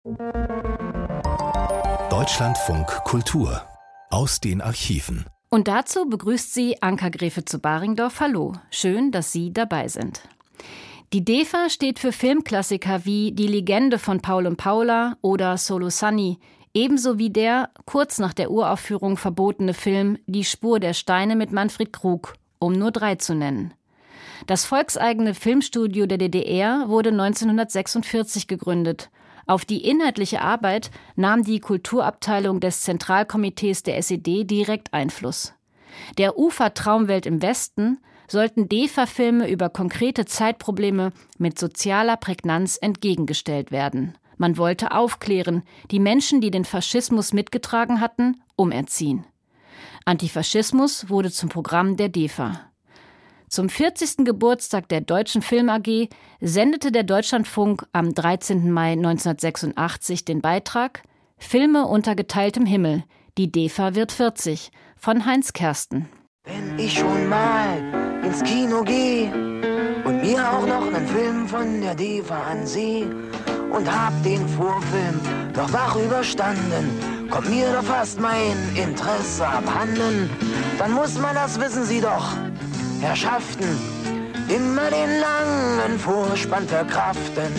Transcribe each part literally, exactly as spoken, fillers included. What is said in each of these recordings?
Deutschlandfunk Kultur aus den Archiven. Und dazu begrüßt sie Anka Gräfe zu Baringdorf. Hallo, schön, dass Sie dabei sind. Die DEFA steht für Filmklassiker wie Die Legende von Paul und Paula oder Solo Sunny, ebenso wie der kurz nach der Uraufführung verbotene Film Die Spur der Steine mit Manfred Krug, um nur drei zu nennen. Das volkseigene Filmstudio der D D R wurde neunzehnhundertsechsundvierzig gegründet. Auf die inhaltliche Arbeit nahm die Kulturabteilung des Zentralkomitees der S E D direkt Einfluss. Der Ufertraumwelt im Westen sollten DEFA-Filme über konkrete Zeitprobleme mit sozialer Prägnanz entgegengestellt werden. Man wollte aufklären, die Menschen, die den Faschismus mitgetragen hatten, umerziehen. Antifaschismus wurde zum Programm der DEFA. Zum vierzigsten Geburtstag der Deutschen Film A G sendete der Deutschlandfunk am dreizehnten Mai neunzehnhundertsechsundachtzig den Beitrag Filme unter geteiltem Himmel, die DEFA wird vierzig von Heinz Kersten. Wenn ich schon mal ins Kino gehe und mir auch noch einen Film von der DEFA ansehe und hab den Vorfilm doch wach überstanden, kommt mir doch fast mein Interesse abhanden. Dann muss man, das wissen Sie doch, Herrschaften, immer den langen Vorspann verkraften.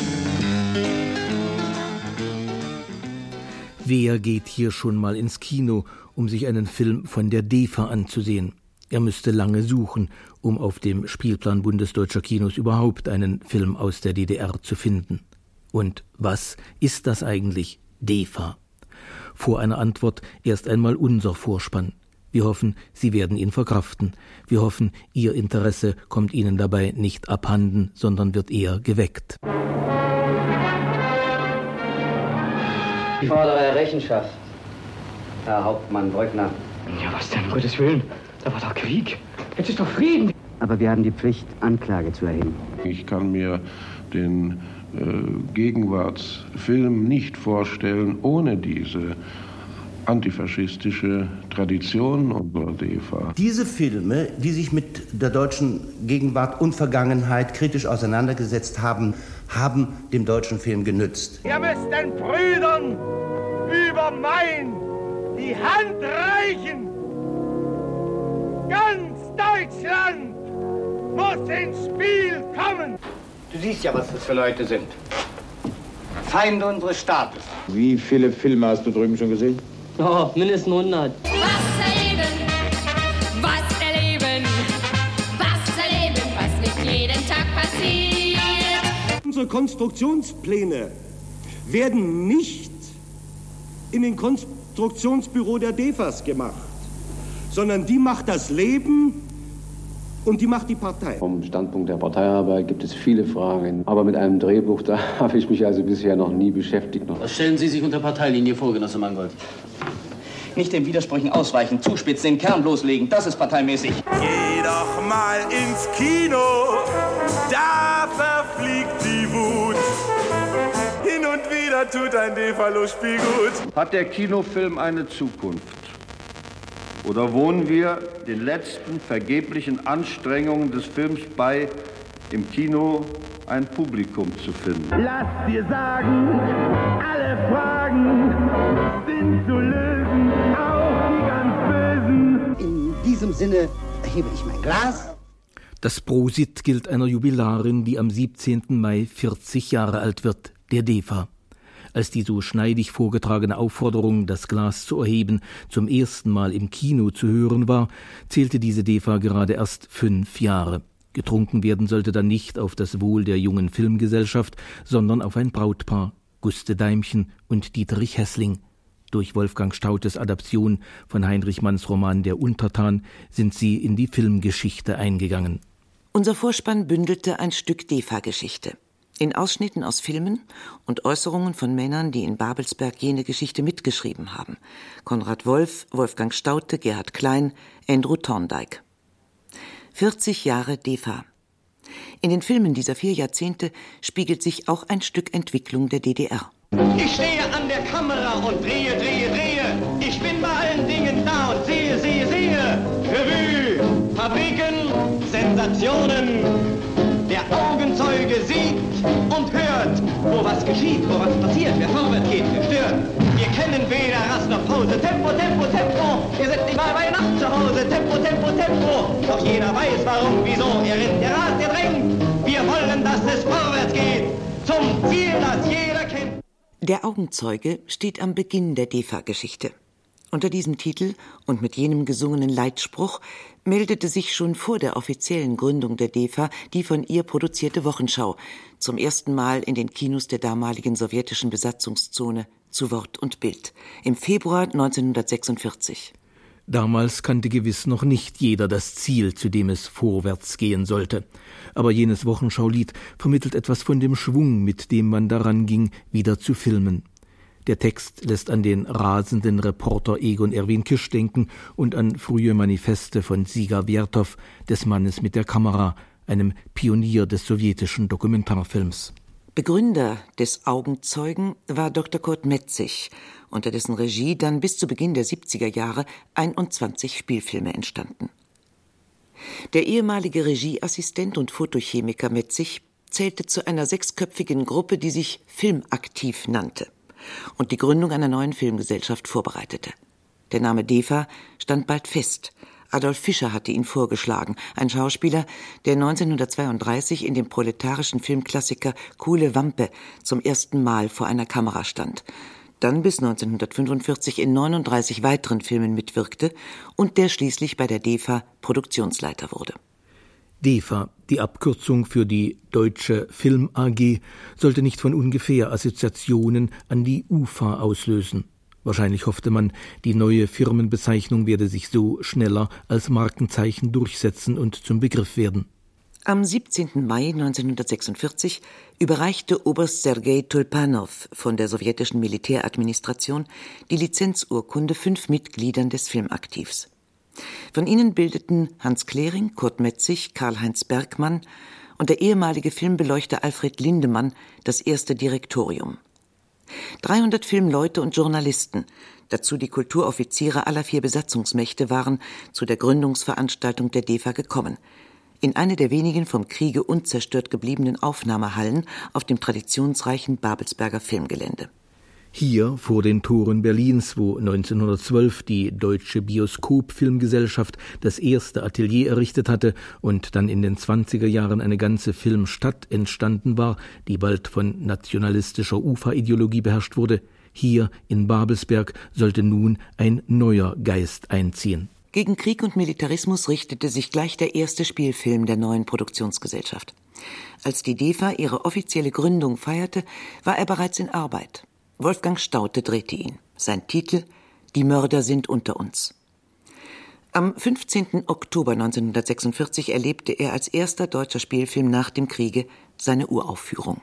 Wer geht hier schon mal ins Kino, um sich einen Film von der DEFA anzusehen? Er müsste lange suchen, um auf dem Spielplan bundesdeutscher Kinos überhaupt einen Film aus der D D R zu finden. Und was ist das eigentlich, DEFA? Vor einer Antwort erst einmal unser Vorspann. Wir hoffen, Sie werden ihn verkraften. Wir hoffen, Ihr Interesse kommt Ihnen dabei nicht abhanden, sondern wird eher geweckt. Ich fordere Rechenschaft, Herr Hauptmann Brückner. Ja, was denn, um Gottes Willen? Da war doch Krieg. Jetzt ist doch Frieden. Aber wir haben die Pflicht, Anklage zu erheben. Ich kann mir den äh, Gegenwartsfilm nicht vorstellen ohne diese antifaschistische Tradition unserer DEFA. Diese Filme, die sich mit der deutschen Gegenwart und Vergangenheit kritisch auseinandergesetzt haben, haben dem deutschen Film genützt. Ihr müsst den Brüdern über Main die Hand reichen. Ganz Deutschland muss ins Spiel kommen. Du siehst ja, was das für Leute sind. Feinde unseres Staates. Wie viele Filme hast du drüben schon gesehen? Oh, mindestens hundert. Was erleben, was erleben, was erleben, was nicht jeden Tag passiert. Unsere Konstruktionspläne werden nicht in den Konstruktionsbüro der DEFAs gemacht, sondern die macht das Leben und die macht die Partei. Vom Standpunkt der Parteiarbeit gibt es viele Fragen, aber mit einem Drehbuch, da habe ich mich also bisher noch nie beschäftigt. Was stellen Sie sich unter Parteilinie vor, Genosse Mangold? Nicht den Widersprüchen ausweichen, zuspitzen, den Kern bloßlegen, das ist parteimäßig. Geh doch mal ins Kino, da verfliegt die Wut. Hin und wieder tut ein DEFA-Lustspiel gut. Hat der Kinofilm eine Zukunft? Oder wohnen wir den letzten vergeblichen Anstrengungen des Films bei, im Kino ein Publikum zu finden? Lass dir sagen, alle Fragen sind zu lösen, auch die ganz Bösen. In diesem Sinne erhebe ich mein Glas. Das Prosit gilt einer Jubilarin, die am siebzehnten Mai vierzig Jahre alt wird, der DEFA. Als die so schneidig vorgetragene Aufforderung, das Glas zu erheben, zum ersten Mal im Kino zu hören war, zählte diese DEFA gerade erst fünf Jahre. Getrunken werden sollte dann nicht auf das Wohl der jungen Filmgesellschaft, sondern auf ein Brautpaar, Guste Deimchen und Dieterich Hessling. Durch Wolfgang Staudtes Adaption von Heinrich Manns Roman Der Untertan sind sie in die Filmgeschichte eingegangen. Unser Vorspann bündelte ein Stück DEFA-Geschichte. In Ausschnitten aus Filmen und Äußerungen von Männern, die in Babelsberg jene Geschichte mitgeschrieben haben. Konrad Wolf, Wolfgang Staudte, Gerhard Klein, Andrew Thorndike. vierzig Jahre DEFA. In den Filmen dieser vier Jahrzehnte spiegelt sich auch ein Stück Entwicklung der D D R. Ich stehe an der Kamera und drehe, drehe, drehe. Ich bin bei allen Dingen da und sehe, sehe, sehe. Revue, Fabriken, Sensationen. Der Augenzeuge sieht und hört, wo was geschieht, wo was passiert, wer vorwärts geht. Hause. Tempo, Tempo, Tempo. Wir sind nicht mal bei Nacht zu Hause. Tempo, Tempo, Tempo. Doch jeder weiß warum, wieso. Er rennt, er rast, er drängt. Wir wollen, dass es vorwärts geht. Zum Ziel, das jeder kennt. Der Augenzeuge steht am Beginn der D E F A-Geschichte. Unter diesem Titel und mit jenem gesungenen Leitspruch meldete sich schon vor der offiziellen Gründung der D E F A die von ihr produzierte Wochenschau, zum ersten Mal in den Kinos der damaligen sowjetischen Besatzungszone, zu Wort und Bild, im Februar neunzehnhundertsechsundvierzig. Damals kannte gewiss noch nicht jeder das Ziel, zu dem es vorwärts gehen sollte. Aber jenes Wochenschaulied vermittelt etwas von dem Schwung, mit dem man daran ging, wieder zu filmen. Der Text lässt an den rasenden Reporter Egon Erwin Kisch denken und an frühe Manifeste von Siga Wiertow, des Mannes mit der Kamera, einem Pionier des sowjetischen Dokumentarfilms. Begründer des Augenzeugen war Doktor Kurt Metzig, unter dessen Regie dann bis zu Beginn der siebziger Jahre einundzwanzig Spielfilme entstanden. Der ehemalige Regieassistent und Fotochemiker Metzig zählte zu einer sechsköpfigen Gruppe, die sich Filmaktiv nannte und die Gründung einer neuen Filmgesellschaft vorbereitete. Der Name D E F A stand bald fest. Adolf Fischer hatte ihn vorgeschlagen, ein Schauspieler, der neunzehnhundertzweiunddreißig in dem proletarischen Filmklassiker Kuhle Wampe zum ersten Mal vor einer Kamera stand, dann bis neunzehnhundertfünfundvierzig in neununddreißig weiteren Filmen mitwirkte und der schließlich bei der D E F A Produktionsleiter wurde. D E F A, die Abkürzung für die Deutsche Film A G, sollte nicht von ungefähr Assoziationen an die U F A auslösen. Wahrscheinlich hoffte man, die neue Firmenbezeichnung werde sich so schneller als Markenzeichen durchsetzen und zum Begriff werden. Am siebzehnten Mai neunzehnhundertsechsundvierzig überreichte Oberst Sergei Tulpanow von der sowjetischen Militäradministration die Lizenzurkunde fünf Mitgliedern des Filmaktivs. Von ihnen bildeten Hans Klering, Kurt Metzig, Karl-Heinz Bergmann und der ehemalige Filmbeleuchter Alfred Lindemann das erste Direktorium. dreihundert Filmleute und Journalisten, dazu die Kulturoffiziere aller vier Besatzungsmächte, waren zu der Gründungsveranstaltung der D E F A gekommen. In eine der wenigen vom Kriege unzerstört gebliebenen Aufnahmehallen auf dem traditionsreichen Babelsberger Filmgelände. Hier vor den Toren Berlins, wo neunzehnhundertzwölf die Deutsche Bioskop-Filmgesellschaft das erste Atelier errichtet hatte und dann in den zwanziger Jahren eine ganze Filmstadt entstanden war, die bald von nationalistischer U F A-Ideologie beherrscht wurde, hier in Babelsberg sollte nun ein neuer Geist einziehen. Gegen Krieg und Militarismus richtete sich gleich der erste Spielfilm der neuen Produktionsgesellschaft. Als die D E F A ihre offizielle Gründung feierte, war er bereits in Arbeit. Wolfgang Staudte drehte ihn. Sein Titel: Die Mörder sind unter uns. Am fünfzehnten Oktober neunzehnhundertsechsundvierzig erlebte er als erster deutscher Spielfilm nach dem Kriege seine Uraufführung.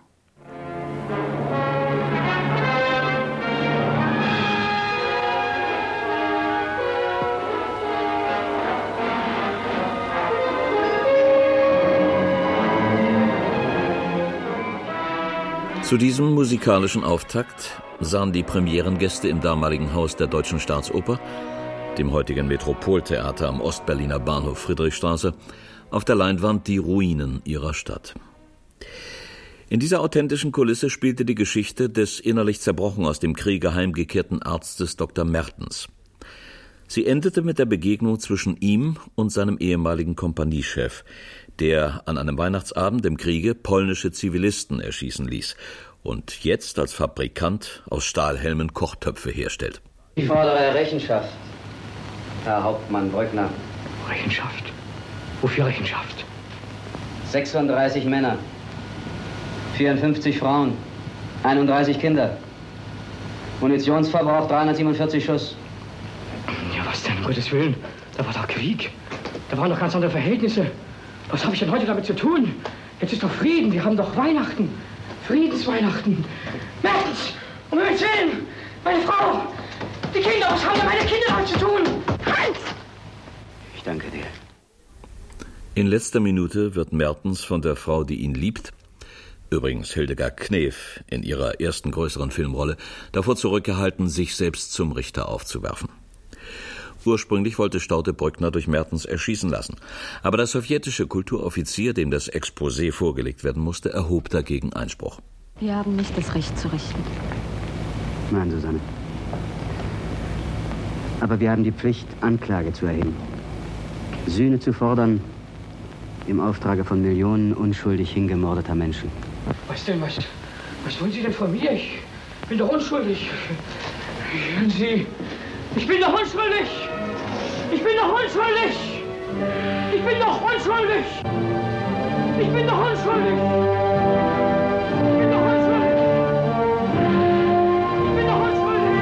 Zu diesem musikalischen Auftakt sahen die Premierengäste im damaligen Haus der Deutschen Staatsoper, dem heutigen Metropoltheater am Ostberliner Bahnhof Friedrichstraße, auf der Leinwand die Ruinen ihrer Stadt. In dieser authentischen Kulisse spielte die Geschichte des innerlich zerbrochen aus dem Kriege heimgekehrten Arztes Doktor Mertens. Sie endete mit der Begegnung zwischen ihm und seinem ehemaligen Kompaniechef, der an einem Weihnachtsabend im Kriege polnische Zivilisten erschießen ließ und jetzt als Fabrikant aus Stahlhelmen Kochtöpfe herstellt. Ich fordere Rechenschaft, Herr Hauptmann Brückner. Rechenschaft? Wofür Rechenschaft? sechsunddreißig Männer, vierundfünfzig Frauen, einunddreißig Kinder. Munitionsverbrauch dreihundertsiebenundvierzig Schuss. Ja, was denn, um Gottes Willen? Da war doch Krieg. Da waren doch ganz andere Verhältnisse. Was habe ich denn heute damit zu tun? Jetzt ist doch Frieden, wir haben doch Weihnachten. Friedensweihnachten. Mertens, um Himmels Willen, meine Frau, die Kinder, was haben denn meine Kinder damit zu tun? Hans! Ich danke dir. In letzter Minute wird Mertens von der Frau, die ihn liebt, übrigens Hildegard Knef in ihrer ersten größeren Filmrolle, davor zurückgehalten, sich selbst zum Richter aufzuwerfen. Ursprünglich wollte Staudte Brückner durch Mertens erschießen lassen. Aber der sowjetische Kulturoffizier, dem das Exposé vorgelegt werden musste, erhob dagegen Einspruch. Wir haben nicht das Recht zu richten. Nein, Susanne. Aber wir haben die Pflicht, Anklage zu erheben. Sühne zu fordern im Auftrage von Millionen unschuldig hingemordeter Menschen. Was denn, was, was wollen Sie denn von mir? Ich bin doch unschuldig. Hören Sie, ich bin doch unschuldig! Ich bin doch unschuldig! Ich bin doch unschuldig! Ich bin doch unschuldig! Ich bin doch unschuldig! Ich bin doch unschuldig!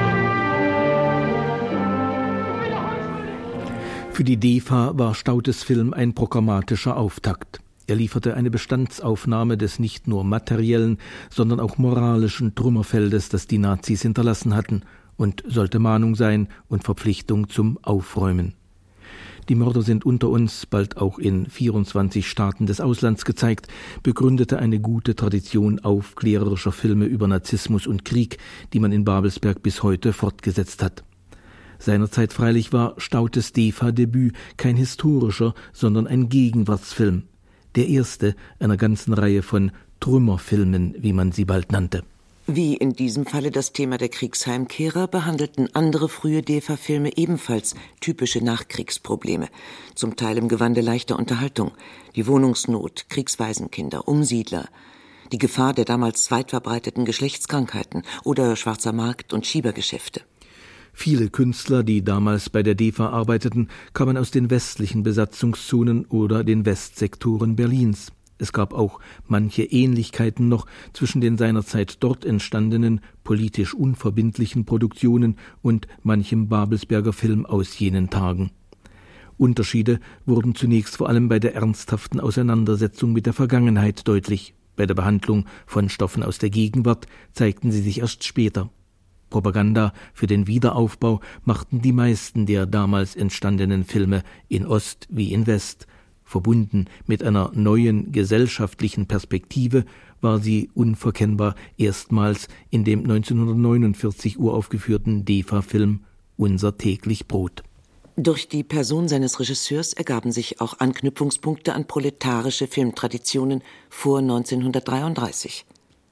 Ich bin doch unschuldig! Für die D E F A war Staudtes Film ein programmatischer Auftakt. Er lieferte eine Bestandsaufnahme des nicht nur materiellen, sondern auch moralischen Trümmerfeldes, das die Nazis hinterlassen hatten, und sollte Mahnung sein und Verpflichtung zum Aufräumen. Die Mörder sind unter uns, bald auch in vierundzwanzig Staaten des Auslands gezeigt, begründete eine gute Tradition aufklärerischer Filme über Narzissmus und Krieg, die man in Babelsberg bis heute fortgesetzt hat. Seinerzeit freilich war Staudtes D E F A-Debüt kein historischer, sondern ein Gegenwartsfilm. Der erste einer ganzen Reihe von Trümmerfilmen, wie man sie bald nannte. Wie in diesem Falle das Thema der Kriegsheimkehrer behandelten andere frühe D E F A-Filme ebenfalls typische Nachkriegsprobleme, zum Teil im Gewande leichter Unterhaltung, die Wohnungsnot, Kriegswaisenkinder, Umsiedler, die Gefahr der damals weit verbreiteten Geschlechtskrankheiten oder schwarzer Markt und Schiebergeschäfte. Viele Künstler, die damals bei der D E F A arbeiteten, kamen aus den westlichen Besatzungszonen oder den Westsektoren Berlins. Es gab auch manche Ähnlichkeiten noch zwischen den seinerzeit dort entstandenen, politisch unverbindlichen Produktionen und manchem Babelsberger Film aus jenen Tagen. Unterschiede wurden zunächst vor allem bei der ernsthaften Auseinandersetzung mit der Vergangenheit deutlich. Bei der Behandlung von Stoffen aus der Gegenwart zeigten sie sich erst später. Propaganda für den Wiederaufbau machten die meisten der damals entstandenen Filme in Ost wie in West. Verbunden mit einer neuen gesellschaftlichen Perspektive war sie unverkennbar erstmals in dem neunzehnhundertneunundvierzig uraufgeführten D E F A-Film Unser täglich Brot. Durch die Person seines Regisseurs ergaben sich auch Anknüpfungspunkte an proletarische Filmtraditionen vor neunzehnhundertdreiunddreißig.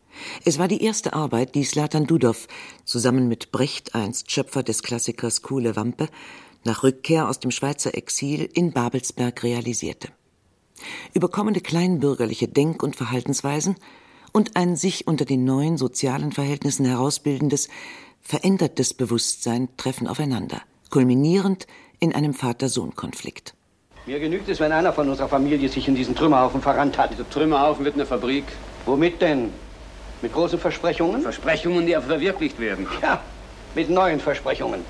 Es war die erste Arbeit, die Zlatan Dudow zusammen mit Brecht, einst Schöpfer des Klassikers Kuhle Wampe, nach Rückkehr aus dem Schweizer Exil in Babelsberg realisierte. Überkommene kleinbürgerliche Denk- und Verhaltensweisen und ein sich unter den neuen sozialen Verhältnissen herausbildendes, verändertes Bewusstsein treffen aufeinander, kulminierend in einem Vater-Sohn-Konflikt. Mir genügt es, wenn einer von unserer Familie sich in diesen Trümmerhaufen verrannt hat. Dieser Trümmerhaufen wird eine Fabrik. Womit denn? Mit großen Versprechungen? Versprechungen, die aber verwirklicht werden. Ja, mit neuen Versprechungen.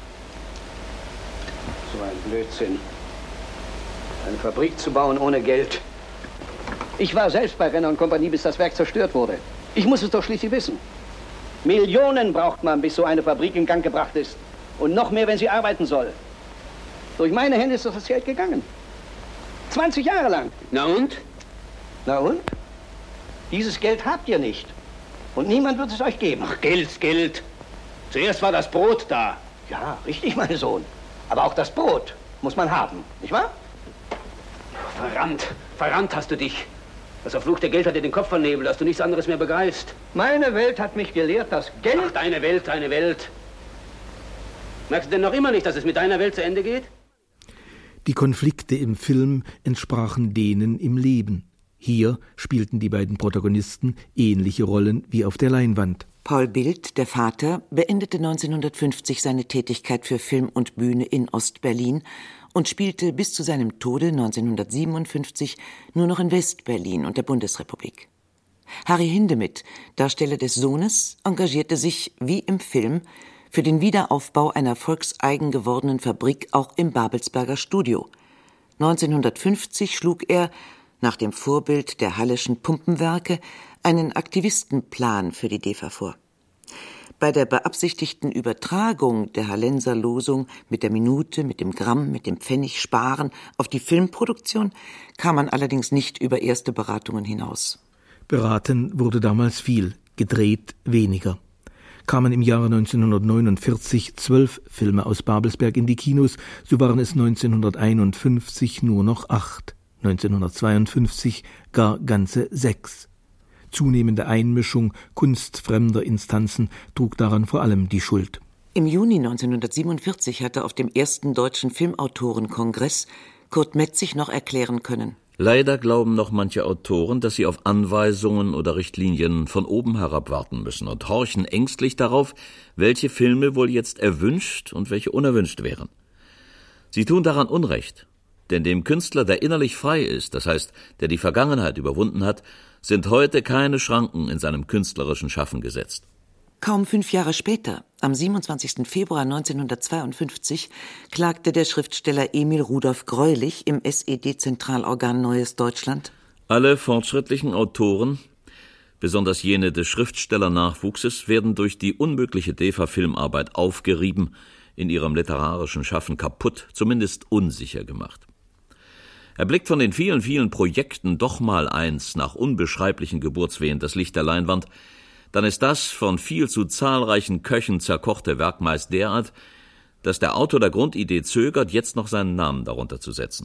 So ein Blödsinn. Eine Fabrik zu bauen ohne Geld. Ich war selbst bei Renner und Kompanie, bis das Werk zerstört wurde. Ich muss es doch schließlich wissen. Millionen braucht man, bis so eine Fabrik in Gang gebracht ist. Und noch mehr, wenn sie arbeiten soll. Durch meine Hände ist doch das Geld gegangen. zwanzig Jahre lang. Na und? Na und? Dieses Geld habt ihr nicht. Und niemand wird es euch geben. Ach, Geld, Geld. Zuerst war das Brot da. Ja, richtig, mein Sohn. Aber auch das Brot muss man haben, nicht wahr? Verrannt, verrannt hast du dich. Das verfluchte Geld hat dir den Kopf vernebelt, dass du nichts anderes mehr begreifst. Meine Welt hat mich gelehrt, dass Geld... Ach, deine Welt, deine Welt. Merkst du denn noch immer nicht, dass es mit deiner Welt zu Ende geht? Die Konflikte im Film entsprachen denen im Leben. Hier spielten die beiden Protagonisten ähnliche Rollen wie auf der Leinwand. Paul Bildt, der Vater, beendete neunzehnhundertfünfzig seine Tätigkeit für Film und Bühne in Ostberlin und spielte bis zu seinem Tode neunzehnhundertsiebenundfünfzig nur noch in Westberlin und der Bundesrepublik. Harry Hindemith, Darsteller des Sohnes, engagierte sich, wie im Film, für den Wiederaufbau einer volkseigen gewordenen Fabrik auch im Babelsberger Studio. neunzehnhundertfünfzig schlug er, nach dem Vorbild der Halleschen Pumpenwerke, einen Aktivistenplan für die D E F A vor. Bei der beabsichtigten Übertragung der Hallenser Losung mit der Minute, mit dem Gramm, mit dem Pfennig sparen auf die Filmproduktion kam man allerdings nicht über erste Beratungen hinaus. Beraten wurde damals viel, gedreht weniger. Kamen im Jahre neunzehnhundertneunundvierzig zwölf Filme aus Babelsberg in die Kinos, so waren es neunzehnhunderteinundfünfzig nur noch acht, neunzehnhundertzweiundfünfzig gar ganze sechs. Zunehmende Einmischung kunstfremder Instanzen trug daran vor allem die Schuld. Im Juni neunzehnhundertsiebenundvierzig hatte auf dem ersten Deutschen Filmautorenkongress Kurt Metzig noch erklären können: Leider glauben noch manche Autoren, dass sie auf Anweisungen oder Richtlinien von oben herab warten müssen und horchen ängstlich darauf, welche Filme wohl jetzt erwünscht und welche unerwünscht wären. Sie tun daran Unrecht, denn dem Künstler, der innerlich frei ist, das heißt, der die Vergangenheit überwunden hat, sind heute keine Schranken in seinem künstlerischen Schaffen gesetzt. Kaum fünf Jahre später, am siebenundzwanzigsten Februar neunzehnhundertzweiundfünfzig, klagte der Schriftsteller Emil Rudolf Greulich im S E D-Zentralorgan Neues Deutschland: Alle fortschrittlichen Autoren, besonders jene des Schriftstellernachwuchses, werden durch die unmögliche D E F A-Filmarbeit aufgerieben, in ihrem literarischen Schaffen kaputt, zumindest unsicher gemacht. Erblickt von den vielen, vielen Projekten doch mal eins nach unbeschreiblichen Geburtswehen das Licht der Leinwand, dann ist das von viel zu zahlreichen Köchen zerkochte Werk meist derart, dass der Autor der Grundidee zögert, jetzt noch seinen Namen darunter zu setzen.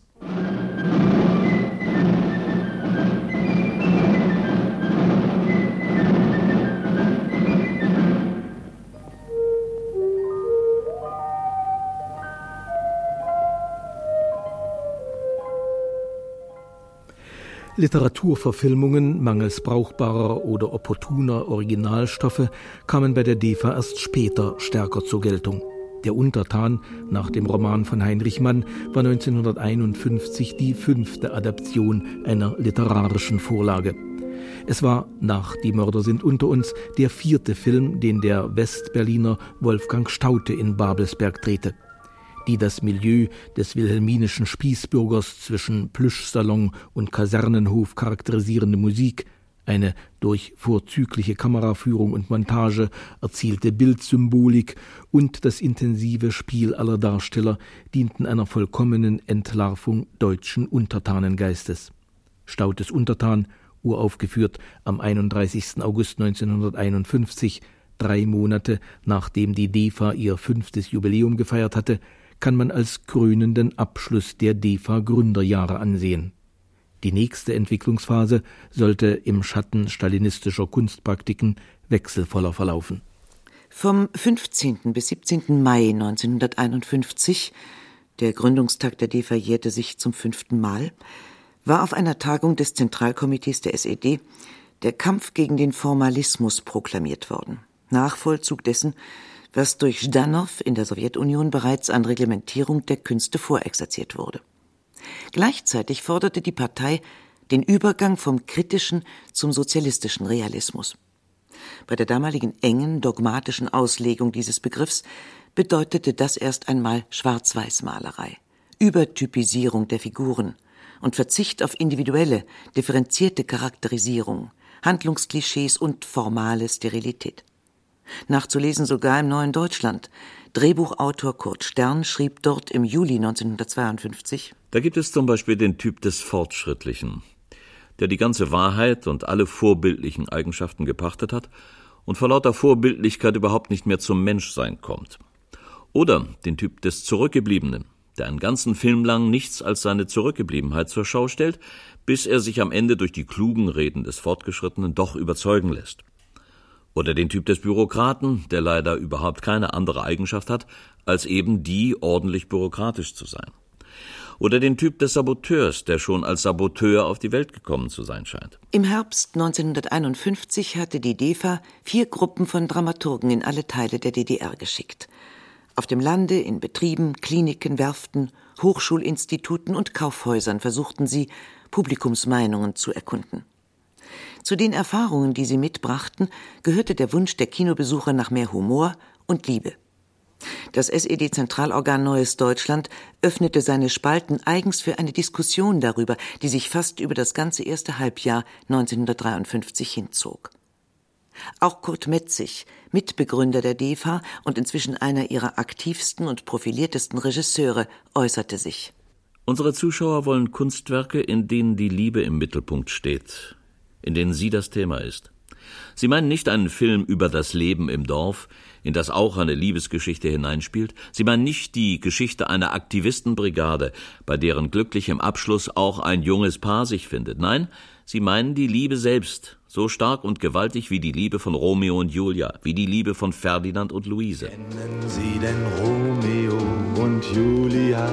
Literaturverfilmungen mangels brauchbarer oder opportuner Originalstoffe kamen bei der D E F A erst später stärker zur Geltung. Der Untertan nach dem Roman von Heinrich Mann war neunzehnhunderteinundfünfzig die fünfte Adaption einer literarischen Vorlage. Es war nach Die Mörder sind unter uns der vierte Film, den der Westberliner Wolfgang Staudte in Babelsberg drehte. Die das Milieu des wilhelminischen Spießbürgers zwischen Plüschsalon und Kasernenhof charakterisierende Musik, eine durch vorzügliche Kameraführung und Montage erzielte Bildsymbolik und das intensive Spiel aller Darsteller dienten einer vollkommenen Entlarvung deutschen Untertanengeistes. Staudtes Untertan, uraufgeführt am einunddreißigsten August neunzehnhunderteinundfünfzig, drei Monate nachdem die D E F A ihr fünftes Jubiläum gefeiert hatte, kann man als krönenden Abschluss der D E F A-Gründerjahre ansehen. Die nächste Entwicklungsphase sollte im Schatten stalinistischer Kunstpraktiken wechselvoller verlaufen. Vom fünfzehnten bis siebzehnten Mai neunzehnhunderteinundfünfzig, der Gründungstag der D E F A jährte sich zum fünften Mal, war auf einer Tagung des Zentralkomitees der S E D der Kampf gegen den Formalismus proklamiert worden. Nachvollzug dessen, was durch Ždanov in der Sowjetunion bereits an Reglementierung der Künste vorexerziert wurde. Gleichzeitig forderte die Partei den Übergang vom kritischen zum sozialistischen Realismus. Bei der damaligen engen, dogmatischen Auslegung dieses Begriffs bedeutete das erst einmal Schwarz-Weiß-Malerei, Übertypisierung der Figuren und Verzicht auf individuelle, differenzierte Charakterisierung, Handlungsklischees und formale Sterilität. Nachzulesen sogar im Neuen Deutschland. Drehbuchautor Kurt Stern schrieb dort im Juli neunzehnhundertzweiundfünfzig: Da gibt es zum Beispiel den Typ des Fortschrittlichen, der die ganze Wahrheit und alle vorbildlichen Eigenschaften gepachtet hat und vor lauter Vorbildlichkeit überhaupt nicht mehr zum Menschsein kommt. Oder den Typ des Zurückgebliebenen, der einen ganzen Film lang nichts als seine Zurückgebliebenheit zur Schau stellt, bis er sich am Ende durch die klugen Reden des Fortgeschrittenen doch überzeugen lässt. Oder den Typ des Bürokraten, der leider überhaupt keine andere Eigenschaft hat, als eben die, ordentlich bürokratisch zu sein. Oder den Typ des Saboteurs, der schon als Saboteur auf die Welt gekommen zu sein scheint. Im Herbst neunzehnhunderteinundfünfzig hatte die D E F A vier Gruppen von Dramaturgen in alle Teile der D D R geschickt. Auf dem Lande, in Betrieben, Kliniken, Werften, Hochschulinstituten und Kaufhäusern versuchten sie, Publikumsmeinungen zu erkunden. Zu den Erfahrungen, die sie mitbrachten, gehörte der Wunsch der Kinobesucher nach mehr Humor und Liebe. Das S E D-Zentralorgan Neues Deutschland öffnete seine Spalten eigens für eine Diskussion darüber, die sich fast über das ganze erste Halbjahr neunzehnhundertdreiundfünfzig hinzog. Auch Kurt Metzig, Mitbegründer der D E F A und inzwischen einer ihrer aktivsten und profiliertesten Regisseure, äußerte sich: Unsere Zuschauer wollen Kunstwerke, in denen die Liebe im Mittelpunkt steht, in denen sie das Thema ist. Sie meinen nicht einen Film über das Leben im Dorf, in das auch eine Liebesgeschichte hineinspielt. Sie meinen nicht die Geschichte einer Aktivistenbrigade, bei deren glücklichem Abschluss auch ein junges Paar sich findet. Nein, Sie meinen die Liebe selbst, so stark und gewaltig wie die Liebe von Romeo und Julia, wie die Liebe von Ferdinand und Luise. Kennen Sie denn Romeo und Julia?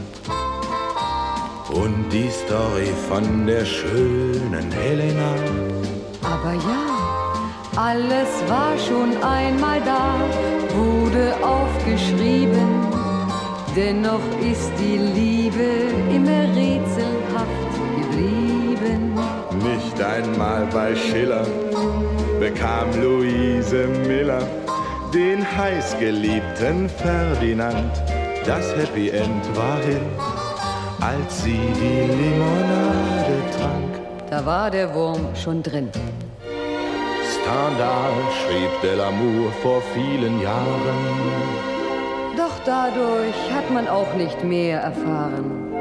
Und die Story von der schönen Helena? Aber ja, alles war schon einmal da, wurde aufgeschrieben. Dennoch ist die Liebe immer rätselhaft geblieben. Nicht einmal bei Schiller bekam Luise Miller den heißgeliebten Ferdinand. Das Happy End war hin, als sie die Limonade trank. Da war der Wurm schon drin. Stendhal schrieb Delamour vor vielen Jahren. Doch dadurch hat man auch nicht mehr erfahren.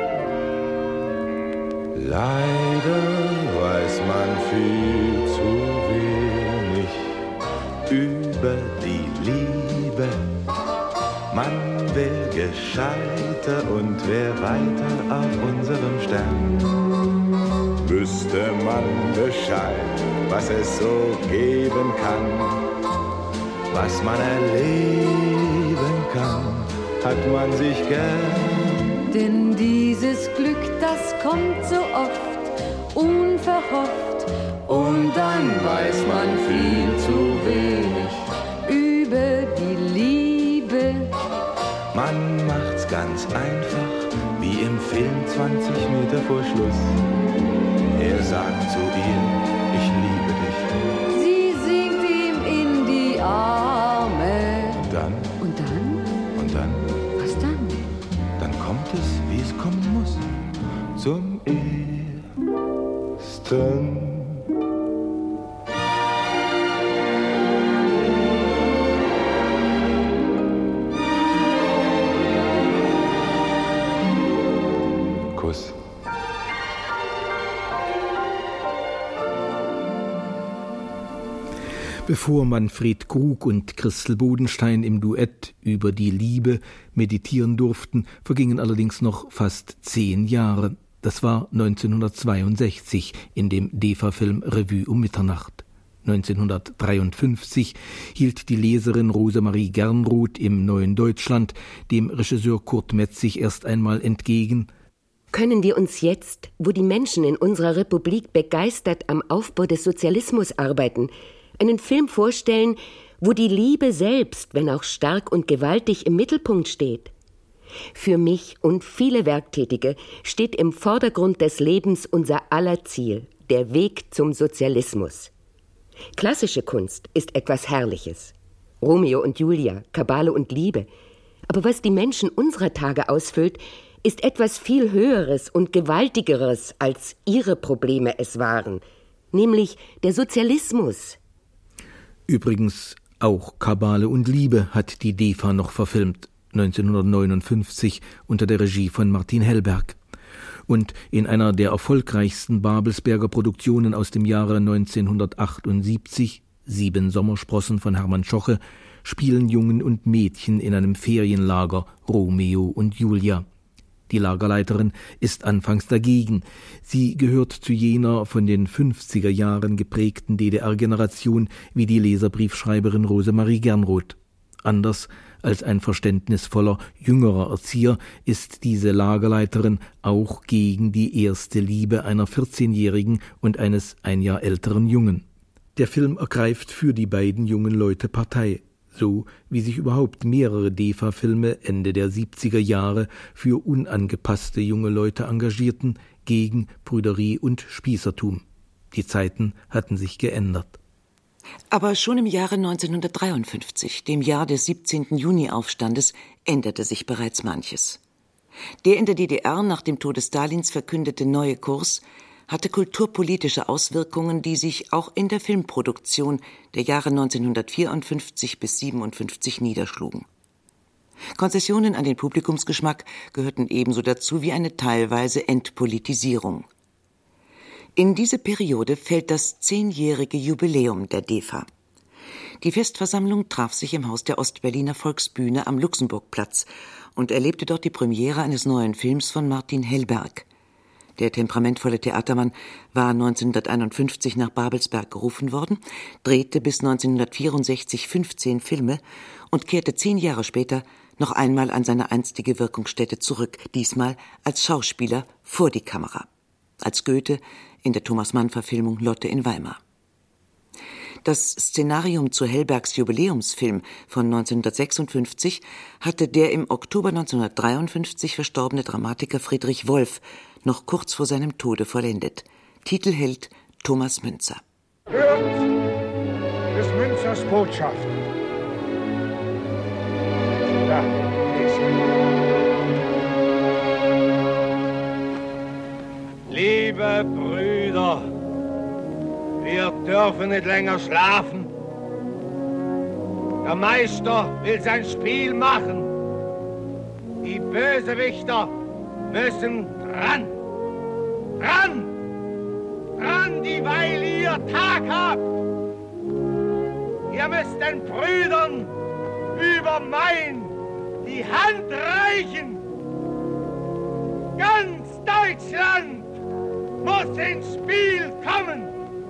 Leider weiß man viel zu wenig über die Liebe. Man wär gescheiter und wär weiter auf unserem Stern. Wüsste man Bescheid, was es so geben kann, was man erleben kann, hat man sich gern. Denn dieses Glück, das kommt so oft, unverhofft, und dann weiß man viel zu wenig über die Liebe. Man macht's ganz einfach, wie im Film zwanzig Meter vor Schluss. Er sagt zu ihr, ich liebe dich. Sie singt ihm in die Arme. Und dann? Und dann? Und dann? Was dann? Dann kommt es, wie es kommen muss, zum ersten Kuss. Bevor Manfred Krug und Christel Bodenstein im Duett über die Liebe meditieren durften, vergingen allerdings noch fast zehn Jahre. Das war neunzehnhundertzweiundsechzig in dem D E F A-Film Revue um Mitternacht. neunzehnhundertdreiundfünfzig hielt die Leserin Rosemarie Gernroth im Neuen Deutschland dem Regisseur Kurt Metzig erst einmal entgegen: Können wir uns jetzt, wo die Menschen in unserer Republik begeistert am Aufbau des Sozialismus arbeiten, einen Film vorstellen, wo die Liebe selbst, wenn auch stark und gewaltig, im Mittelpunkt steht? Für mich und viele Werktätige steht im Vordergrund des Lebens unser aller Ziel, der Weg zum Sozialismus. Klassische Kunst ist etwas Herrliches. Romeo und Julia, Kabale und Liebe. Aber was die Menschen unserer Tage ausfüllt, ist etwas viel Höheres und Gewaltigeres, als ihre Probleme es waren, nämlich der Sozialismus. Übrigens, auch Kabale und Liebe hat die D E F A noch verfilmt, neunzehnhundertneunundfünfzig unter der Regie von Martin Hellberg. Und in einer der erfolgreichsten Babelsberger Produktionen aus dem Jahre neunzehnhundertachtundsiebzig, Sieben Sommersprossen von Hermann Schoche, spielen Jungen und Mädchen in einem Ferienlager Romeo und Julia. Die Lagerleiterin ist anfangs dagegen. Sie gehört zu jener von den fünfziger Jahren geprägten D D R-Generation wie die Leserbriefschreiberin Rosemarie Gernroth. Anders als ein verständnisvoller, jüngerer Erzieher ist diese Lagerleiterin auch gegen die erste Liebe einer vierzehnjährigen und eines ein Jahr älteren Jungen. Der Film ergreift für die beiden jungen Leute Partei, so wie sich überhaupt mehrere D E F A-Filme Ende der siebziger Jahre für unangepasste junge Leute engagierten, gegen Prüderie und Spießertum. Die Zeiten hatten sich geändert. Aber schon im Jahre neunzehnhundertdreiundfünfzig, dem Jahr des siebzehnten Juni-Aufstandes, änderte sich bereits manches. Der in der D D R nach dem Tode Stalins verkündete neue Kurs hatte kulturpolitische Auswirkungen, die sich auch in der Filmproduktion der Jahre neunzehnhundertvierundfünfzig bis siebenundfünfzig niederschlugen. Konzessionen an den Publikumsgeschmack gehörten ebenso dazu wie eine teilweise Entpolitisierung. In diese Periode fällt das zehnjährige Jubiläum der D E F A. Die Festversammlung traf sich im Haus der Ostberliner Volksbühne am Luxemburgplatz und erlebte dort die Premiere eines neuen Films von Martin Hellberg. Der temperamentvolle Theatermann war neunzehnhunderteinundfünfzig nach Babelsberg gerufen worden, drehte bis neunzehnhundertvierundsechzig fünfzehn Filme und kehrte zehn Jahre später noch einmal an seine einstige Wirkungsstätte zurück, diesmal als Schauspieler vor die Kamera, als Goethe in der Thomas-Mann-Verfilmung Lotte in Weimar. Das Szenarium zu Hellbergs Jubiläumsfilm von neunzehnhundertsechsundfünfzig hatte der im Oktober neunzehnhundertdreiundfünfzig verstorbene Dramatiker Friedrich Wolf noch kurz vor seinem Tode vollendet. Titelheld Thomas Münzer. Hört des Münzers Botschaft. Da ist sie. Liebe Brüder, wir dürfen nicht länger schlafen. Der Meister will sein Spiel machen. Die Bösewichter müssen dran. Dran! Dran, dieweil ihr Tag habt. Ihr müsst den Brüdern über Main die Hand reichen. Ganz Deutschland muss ins Spiel kommen.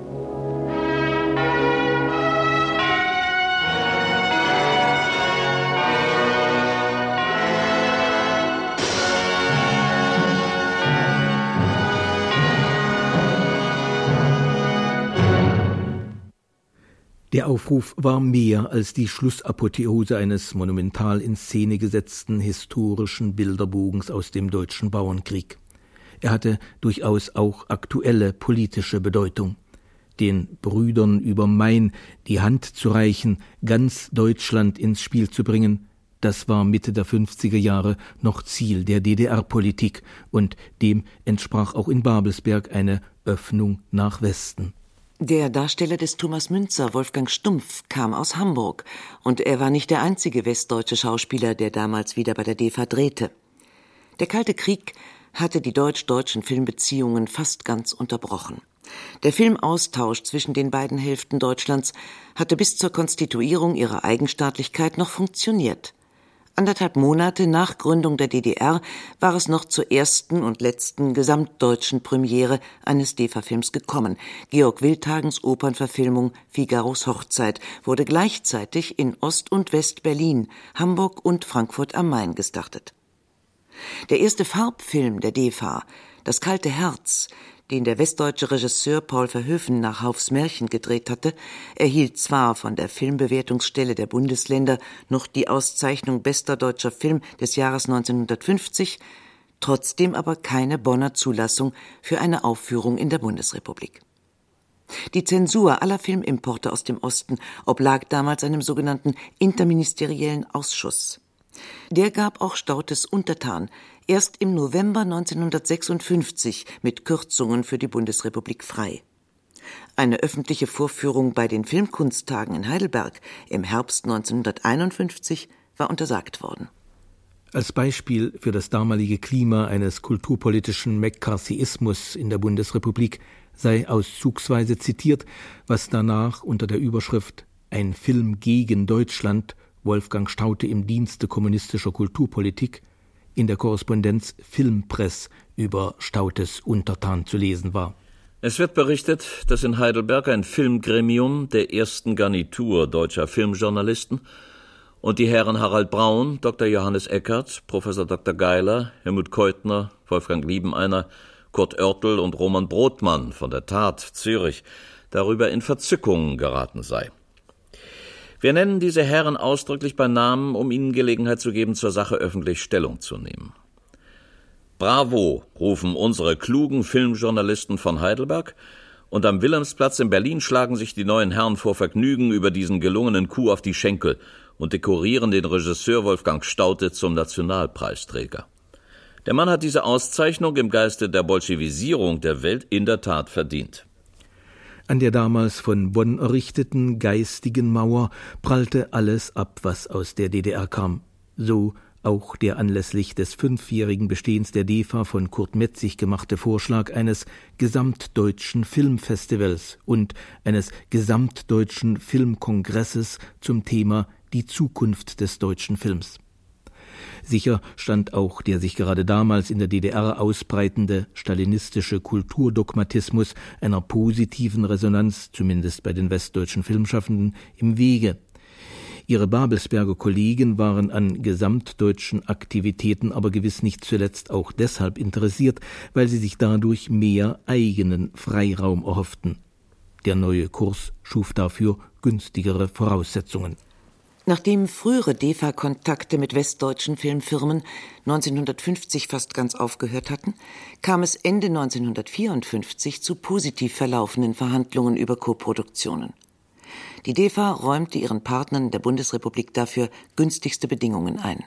Der Aufruf war mehr als die Schlussapotheose eines monumental in Szene gesetzten historischen Bilderbogens aus dem Deutschen Bauernkrieg. Er hatte durchaus auch aktuelle politische Bedeutung. Den Brüdern über Main die Hand zu reichen, ganz Deutschland ins Spiel zu bringen, das war Mitte der fünfziger Jahre noch Ziel der D D R-Politik, und dem entsprach auch in Babelsberg eine Öffnung nach Westen. Der Darsteller des Thomas Münzer, Wolfgang Stumpf, kam aus Hamburg, und er war nicht der einzige westdeutsche Schauspieler, der damals wieder bei der D E F A drehte. Der Kalte Krieg hatte die deutsch-deutschen Filmbeziehungen fast ganz unterbrochen. Der Filmaustausch zwischen den beiden Hälften Deutschlands hatte bis zur Konstituierung ihrer Eigenstaatlichkeit noch funktioniert. Anderthalb Monate nach Gründung der D D R war es noch zur ersten und letzten gesamtdeutschen Premiere eines D E F A-Films gekommen. Georg Wildhagens Opernverfilmung Figaros Hochzeit wurde gleichzeitig in Ost- und West-Berlin, Hamburg und Frankfurt am Main gestartet. Der erste Farbfilm der D E F A, Das kalte Herz, den der westdeutsche Regisseur Paul Verhoeven nach Haufs Märchen gedreht hatte, erhielt zwar von der Filmbewertungsstelle der Bundesländer noch die Auszeichnung Bester deutscher Film des Jahres neunzehnhundertfünfzig, trotzdem aber keine Bonner Zulassung für eine Aufführung in der Bundesrepublik. Die Zensur aller Filmimporte aus dem Osten oblag damals einem sogenannten interministeriellen Ausschuss. Der gab auch Staudtes untertan, erst im November neunzehnhundertsechsundfünfzig mit Kürzungen für die Bundesrepublik frei. Eine öffentliche Vorführung bei den Filmkunsttagen in Heidelberg im Herbst neunzehnhunderteinundfünfzig war untersagt worden. Als Beispiel für das damalige Klima eines kulturpolitischen McCarthyismus in der Bundesrepublik sei auszugsweise zitiert, was danach unter der Überschrift »Ein Film gegen Deutschland« Wolfgang Staudte im Dienste kommunistischer Kulturpolitik in der Korrespondenz Filmpress über Staudtes Untertan zu lesen war. Es wird berichtet, dass in Heidelberg ein Filmgremium der ersten Garnitur deutscher Filmjournalisten und die Herren Harald Braun, Doktor Johannes Eckert, Professor Doktor Geiler, Helmut Keutner, Wolfgang Liebeneiner, Kurt Oertel und Roman Brodmann von der Tat Zürich darüber in Verzückung geraten sei. Wir nennen diese Herren ausdrücklich bei Namen, um ihnen Gelegenheit zu geben, zur Sache öffentlich Stellung zu nehmen. Bravo, rufen unsere klugen Filmjournalisten von Heidelberg, und am Wilhelmsplatz in Berlin schlagen sich die neuen Herren vor Vergnügen über diesen gelungenen Coup auf die Schenkel und dekorieren den Regisseur Wolfgang Staudte zum Nationalpreisträger. Der Mann hat diese Auszeichnung im Geiste der Bolschewisierung der Welt in der Tat verdient. An der damals von Bonn errichteten geistigen Mauer prallte alles ab, was aus der D D R kam. So auch der anlässlich des fünfjährigen Bestehens der D E F A von Kurt Metzig gemachte Vorschlag eines gesamtdeutschen Filmfestivals und eines gesamtdeutschen Filmkongresses zum Thema die Zukunft des deutschen Films. Sicher stand auch der sich gerade damals in der D D R ausbreitende stalinistische Kulturdogmatismus einer positiven Resonanz, zumindest bei den westdeutschen Filmschaffenden, im Wege. Ihre Babelsberger Kollegen waren an gesamtdeutschen Aktivitäten aber gewiss nicht zuletzt auch deshalb interessiert, weil sie sich dadurch mehr eigenen Freiraum erhofften. Der neue Kurs schuf dafür günstigere Voraussetzungen. Nachdem frühere D E F A-Kontakte mit westdeutschen Filmfirmen neunzehnhundertfünfzig fast ganz aufgehört hatten, kam es Ende neunzehnhundertvierundfünfzig zu positiv verlaufenden Verhandlungen über Koproduktionen. Die D E F A räumte ihren Partnern der Bundesrepublik dafür günstigste Bedingungen ein.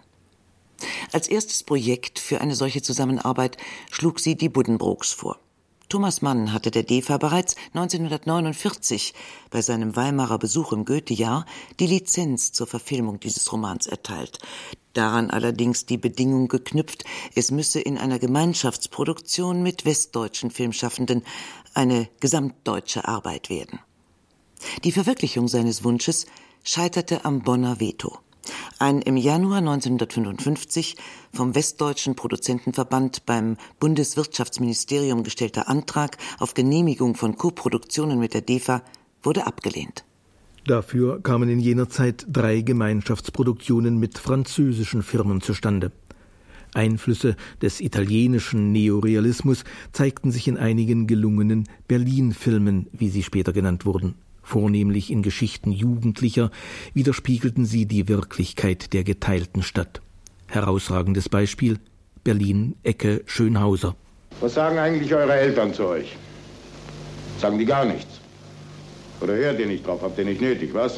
Als erstes Projekt für eine solche Zusammenarbeit schlug sie die Buddenbrooks vor. Thomas Mann hatte der D E F A bereits neunzehnhundertneunundvierzig bei seinem Weimarer Besuch im Goethejahr die Lizenz zur Verfilmung dieses Romans erteilt. Daran allerdings die Bedingung geknüpft, es müsse in einer Gemeinschaftsproduktion mit westdeutschen Filmschaffenden eine gesamtdeutsche Arbeit werden. Die Verwirklichung seines Wunsches scheiterte am Bonner Veto. Ein im Januar neunzehnhundertfünfundfünfzig vom Westdeutschen Produzentenverband beim Bundeswirtschaftsministerium gestellter Antrag auf Genehmigung von Koproduktionen mit der D E F A wurde abgelehnt. Dafür kamen in jener Zeit drei Gemeinschaftsproduktionen mit französischen Firmen zustande. Einflüsse des italienischen Neorealismus zeigten sich in einigen gelungenen Berlin-Filmen, wie sie später genannt wurden. Vornehmlich in Geschichten Jugendlicher widerspiegelten sie die Wirklichkeit der geteilten Stadt. Herausragendes Beispiel: Berlin, Ecke Schönhauser. Was sagen eigentlich eure Eltern zu euch? Sagen die gar nichts? Oder hört ihr nicht drauf? Habt ihr nicht nötig, was?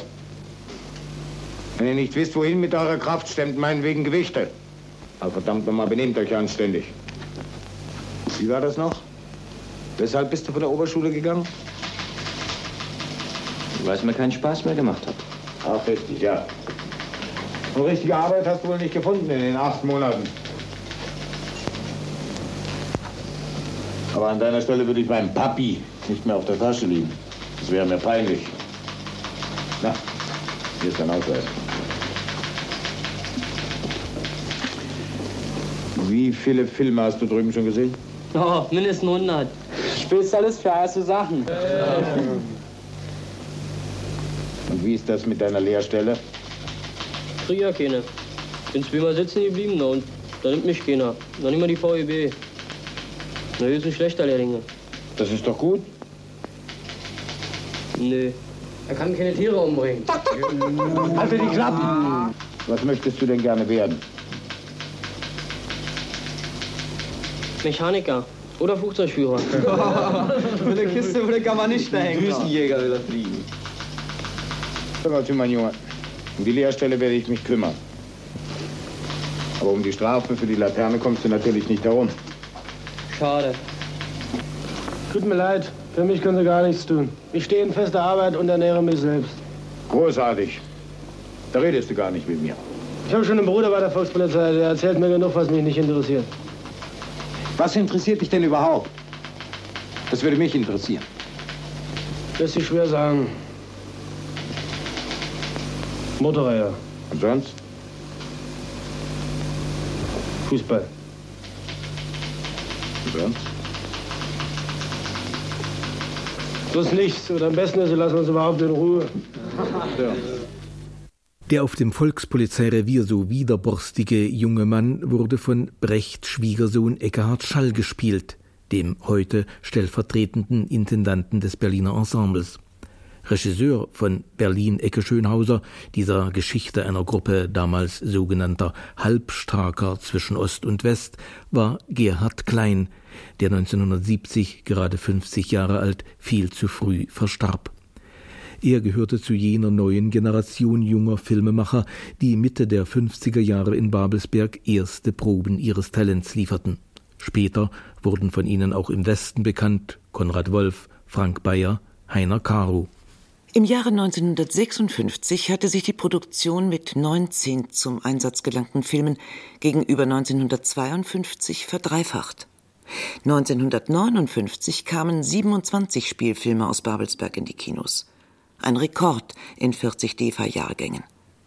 Wenn ihr nicht wisst, wohin mit eurer Kraft, stemmt meinetwegen Gewichte. Aber verdammt nochmal, benehmt euch anständig. Wie war das noch? Weshalb bist du von der Oberschule gegangen? Weil es mir keinen Spaß mehr gemacht hat. Ach, richtig, ja. Und richtige Arbeit hast du wohl nicht gefunden in den acht Monaten. Aber an deiner Stelle würde ich meinem Papi nicht mehr auf der Tasche liegen. Das wäre mir peinlich. Na, hier ist dein Ausweis. Wie viele Filme hast du drüben schon gesehen? Oh, mindestens hundert. Spielst alles für erste Sachen. Äh. Und wie ist das mit deiner Lehrstelle? Krieg ja keine. Bin zweimal sitzen geblieben und da nimmt mich keiner. Noch nicht mal die V E B. Na, hier sind schlechter Lehrlinge. Das ist doch gut. Nee. Er kann keine Tiere umbringen. Halt dir die Klappen! Was möchtest du denn gerne werden? Mechaniker oder Flugzeugführer. Für eine Kiste würde kann man nicht dahin. Düsenjäger will er fliegen. Hör mal, mein Junge. Um die Lehrstelle werde ich mich kümmern. Aber um die Strafe für die Laterne kommst du natürlich nicht herum. Schade. Tut mir leid, für mich können Sie gar nichts tun. Ich stehe in fester Arbeit und ernähre mich selbst. Großartig. Da redest du gar nicht mit mir. Ich habe schon einen Bruder bei der Volkspolizei, der erzählt mir genug, was mich nicht interessiert. Was interessiert dich denn überhaupt? Das würde mich interessieren. Lässt sich schwer sagen. Motorräder. Und sonst? Fußball. Und sonst? Bloß nichts. Oder am besten ist, Sie lassen uns überhaupt in Ruhe. Ja. Der auf dem Volkspolizeirevier so widerborstige junge Mann wurde von Brechts Schwiegersohn Ekkehard Schall gespielt, dem heute stellvertretenden Intendanten des Berliner Ensembles. Regisseur von Berlin Ecke Schönhauser, dieser Geschichte einer Gruppe damals sogenannter Halbstarker zwischen Ost und West, war Gerhard Klein, der neunzehnhundertsiebzig, gerade fünfzig Jahre alt, viel zu früh verstarb. Er gehörte zu jener neuen Generation junger Filmemacher, die Mitte der fünfziger Jahre in Babelsberg erste Proben ihres Talents lieferten. Später wurden von ihnen auch im Westen bekannt Konrad Wolf, Frank Bayer, Heiner Karo. Im Jahre neunzehnhundertsechsundfünfzig hatte sich die Produktion mit neunzehn zum Einsatz gelangten Filmen gegenüber neunzehnhundertzweiundfünfzig verdreifacht. neunzehnhundertneunundfünfzig kamen siebenundzwanzig Spielfilme aus Babelsberg in die Kinos. Ein Rekord in vierzig D E F A-Jahrgängen.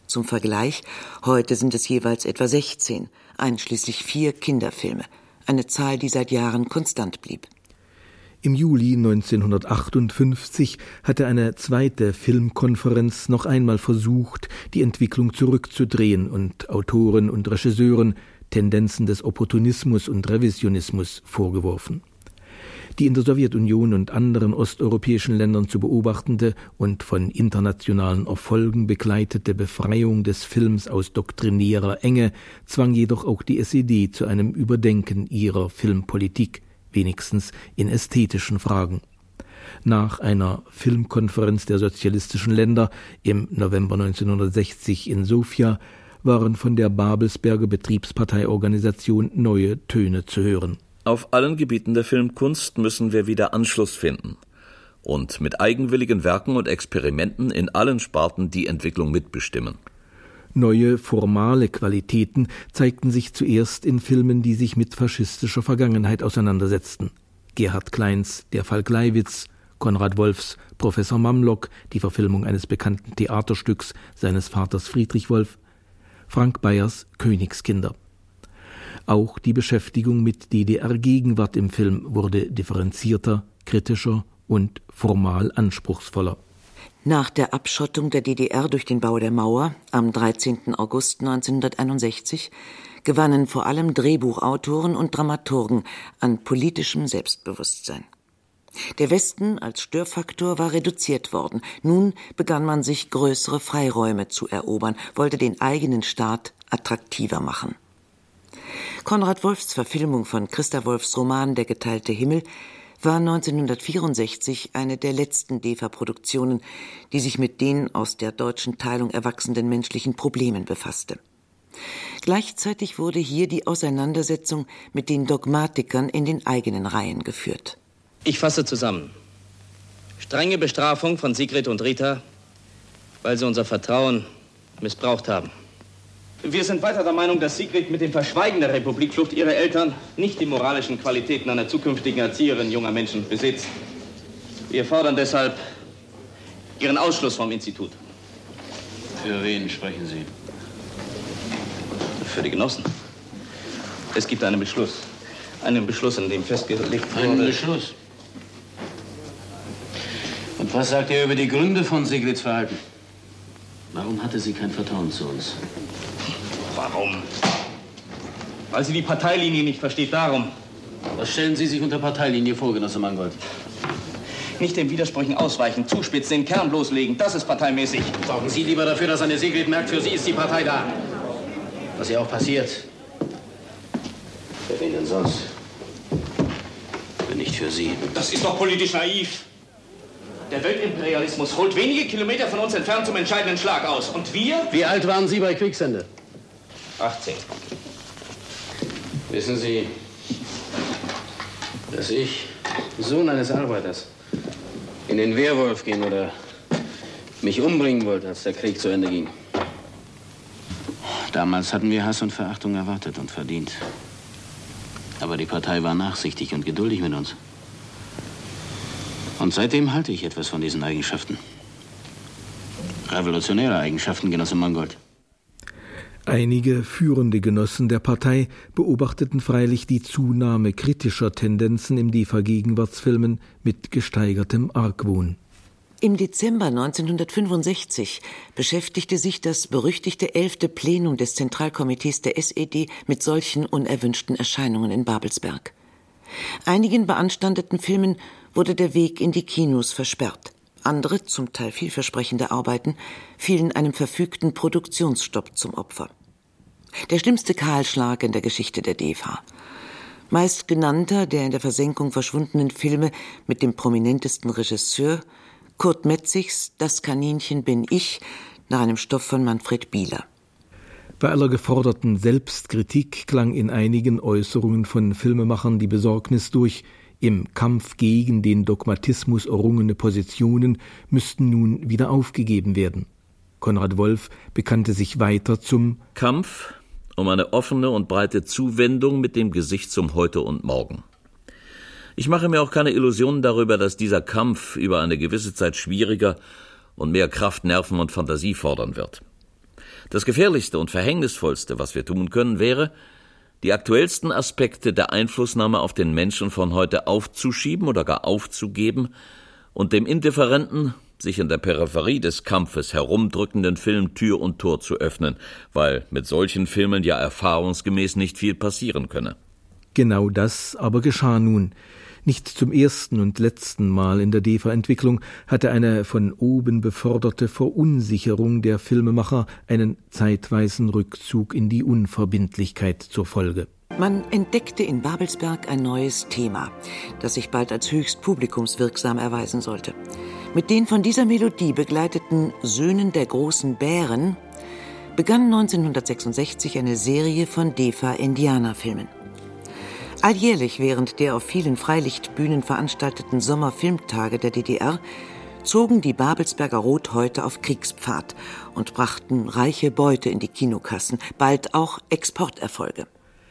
Zum Vergleich, heute sind es jeweils etwa sechzehn, einschließlich vier Kinderfilme, eine Zahl, die seit Jahren konstant blieb. Im Juli neunzehnhundertachtundfünfzig hatte eine zweite Filmkonferenz noch einmal versucht, die Entwicklung zurückzudrehen und Autoren und Regisseuren Tendenzen des Opportunismus und Revisionismus vorgeworfen. Die in der Sowjetunion und anderen osteuropäischen Ländern zu beobachtende und von internationalen Erfolgen begleitete Befreiung des Films aus doktrinärer Enge zwang jedoch auch die S E D zu einem Überdenken ihrer Filmpolitik, wenigstens in ästhetischen Fragen. Nach einer Filmkonferenz der sozialistischen Länder im November neunzehnhundertsechzig in Sofia waren von der Babelsberger Betriebsparteiorganisation neue Töne zu hören. Auf allen Gebieten der Filmkunst müssen wir wieder Anschluss finden und mit eigenwilligen Werken und Experimenten in allen Sparten die Entwicklung mitbestimmen. Neue formale Qualitäten zeigten sich zuerst in Filmen, die sich mit faschistischer Vergangenheit auseinandersetzten. Gerhard Kleins Der Fall Gleiwitz, Konrad Wolfs Professor Mamlock, die Verfilmung eines bekannten Theaterstücks seines Vaters Friedrich Wolf, Frank Bayers Königskinder. Auch die Beschäftigung mit D D R-Gegenwart im Film wurde differenzierter, kritischer und formal anspruchsvoller. Nach der Abschottung der D D R durch den Bau der Mauer am dreizehnten August neunzehnhunderteinundsechzig gewannen vor allem Drehbuchautoren und Dramaturgen an politischem Selbstbewusstsein. Der Westen als Störfaktor war reduziert worden. Nun begann man sich größere Freiräume zu erobern, wollte den eigenen Staat attraktiver machen. Konrad Wolfs Verfilmung von Christa Wolfs Roman Der geteilte Himmel war neunzehnhundertvierundsechzig eine der letzten D E F A-Produktionen, die sich mit den aus der deutschen Teilung erwachsenen menschlichen Problemen befasste. Gleichzeitig wurde hier die Auseinandersetzung mit den Dogmatikern in den eigenen Reihen geführt. Ich fasse zusammen. Strenge Bestrafung von Sigrid und Rita, weil sie unser Vertrauen missbraucht haben. Wir sind weiter der Meinung, dass Sigrid mit dem Verschweigen der Republikflucht ihrer Eltern nicht die moralischen Qualitäten einer zukünftigen Erzieherin junger Menschen besitzt. Wir fordern deshalb ihren Ausschluss vom Institut. Für wen sprechen Sie? Für die Genossen. Es gibt einen Beschluss. Einen Beschluss, in dem festgelegt wurde... Einen Beschluss? Und was sagt er über die Gründe von Sigrids Verhalten? Warum hatte sie kein Vertrauen zu uns? Warum? Weil sie die Parteilinie nicht versteht, darum. Was stellen Sie sich unter Parteilinie vor, Genosse Mangold? Nicht den Widersprüchen ausweichen, zuspitzen, den Kern bloßlegen, das ist parteimäßig. Sorgen Sie lieber dafür, dass eine Sigrid merkt, für sie ist die Partei da. Was ihr auch passiert. Für wen denn sonst? Wenn nicht für Sie. Das ist doch politisch naiv. Der Weltimperialismus holt wenige Kilometer von uns entfernt zum entscheidenden Schlag aus. Und wir? Wie alt waren Sie bei Quicksende? achtzehn. Wissen Sie, dass ich, Sohn eines Arbeiters, in den Wehrwolf gehen oder mich umbringen wollte, als der Krieg zu Ende ging? Damals hatten wir Hass und Verachtung erwartet und verdient. Aber die Partei war nachsichtig und geduldig mit uns. Und seitdem halte ich etwas von diesen Eigenschaften. Revolutionäre Eigenschaften, Genosse Mangold. Einige führende Genossen der Partei beobachteten freilich die Zunahme kritischer Tendenzen im D E F A-Gegenwartsfilmen mit gesteigertem Argwohn. Im Dezember neunzehnhundertfünfundsechzig beschäftigte sich das berüchtigte elfte Plenum des Zentralkomitees der S E D mit solchen unerwünschten Erscheinungen in Babelsberg. Einigen beanstandeten Filmen wurde der Weg in die Kinos versperrt. Andere, zum Teil vielversprechende Arbeiten, fielen einem verfügten Produktionsstopp zum Opfer. Der schlimmste Kahlschlag in der Geschichte der D E F A. Meist genannter der in der Versenkung verschwundenen Filme mit dem prominentesten Regisseur, Kurt Metzigs Das Kaninchen bin ich, nach einem Stoff von Manfred Bieler. Bei aller geforderten Selbstkritik klang in einigen Äußerungen von Filmemachern die Besorgnis durch, im Kampf gegen den Dogmatismus errungene Positionen müssten nun wieder aufgegeben werden. Konrad Wolf bekannte sich weiter zum Kampf um eine offene und breite Zuwendung mit dem Gesicht zum Heute und Morgen. Ich mache mir auch keine Illusionen darüber, dass dieser Kampf über eine gewisse Zeit schwieriger und mehr Kraft, Nerven und Fantasie fordern wird. Das Gefährlichste und Verhängnisvollste, was wir tun können, wäre, die aktuellsten Aspekte der Einflussnahme auf den Menschen von heute aufzuschieben oder gar aufzugeben und dem indifferenten, sich in der Peripherie des Kampfes herumdrückenden Film Tür und Tor zu öffnen, weil mit solchen Filmen ja erfahrungsgemäß nicht viel passieren könne. Genau das aber geschah nun. Nicht zum ersten und letzten Mal in der D E F A-Entwicklung hatte eine von oben beförderte Verunsicherung der Filmemacher einen zeitweisen Rückzug in die Unverbindlichkeit zur Folge. Man entdeckte in Babelsberg ein neues Thema, das sich bald als höchst publikumswirksam erweisen sollte. Mit den von dieser Melodie begleiteten Söhnen der großen Bären begann neunzehnhundertsechsundsechzig eine Serie von D E F A-Indianerfilmen. Alljährlich während der auf vielen Freilichtbühnen veranstalteten Sommerfilmtage der D D R zogen die Babelsberger Rothäute auf Kriegspfad und brachten reiche Beute in die Kinokassen, bald auch Exporterfolge.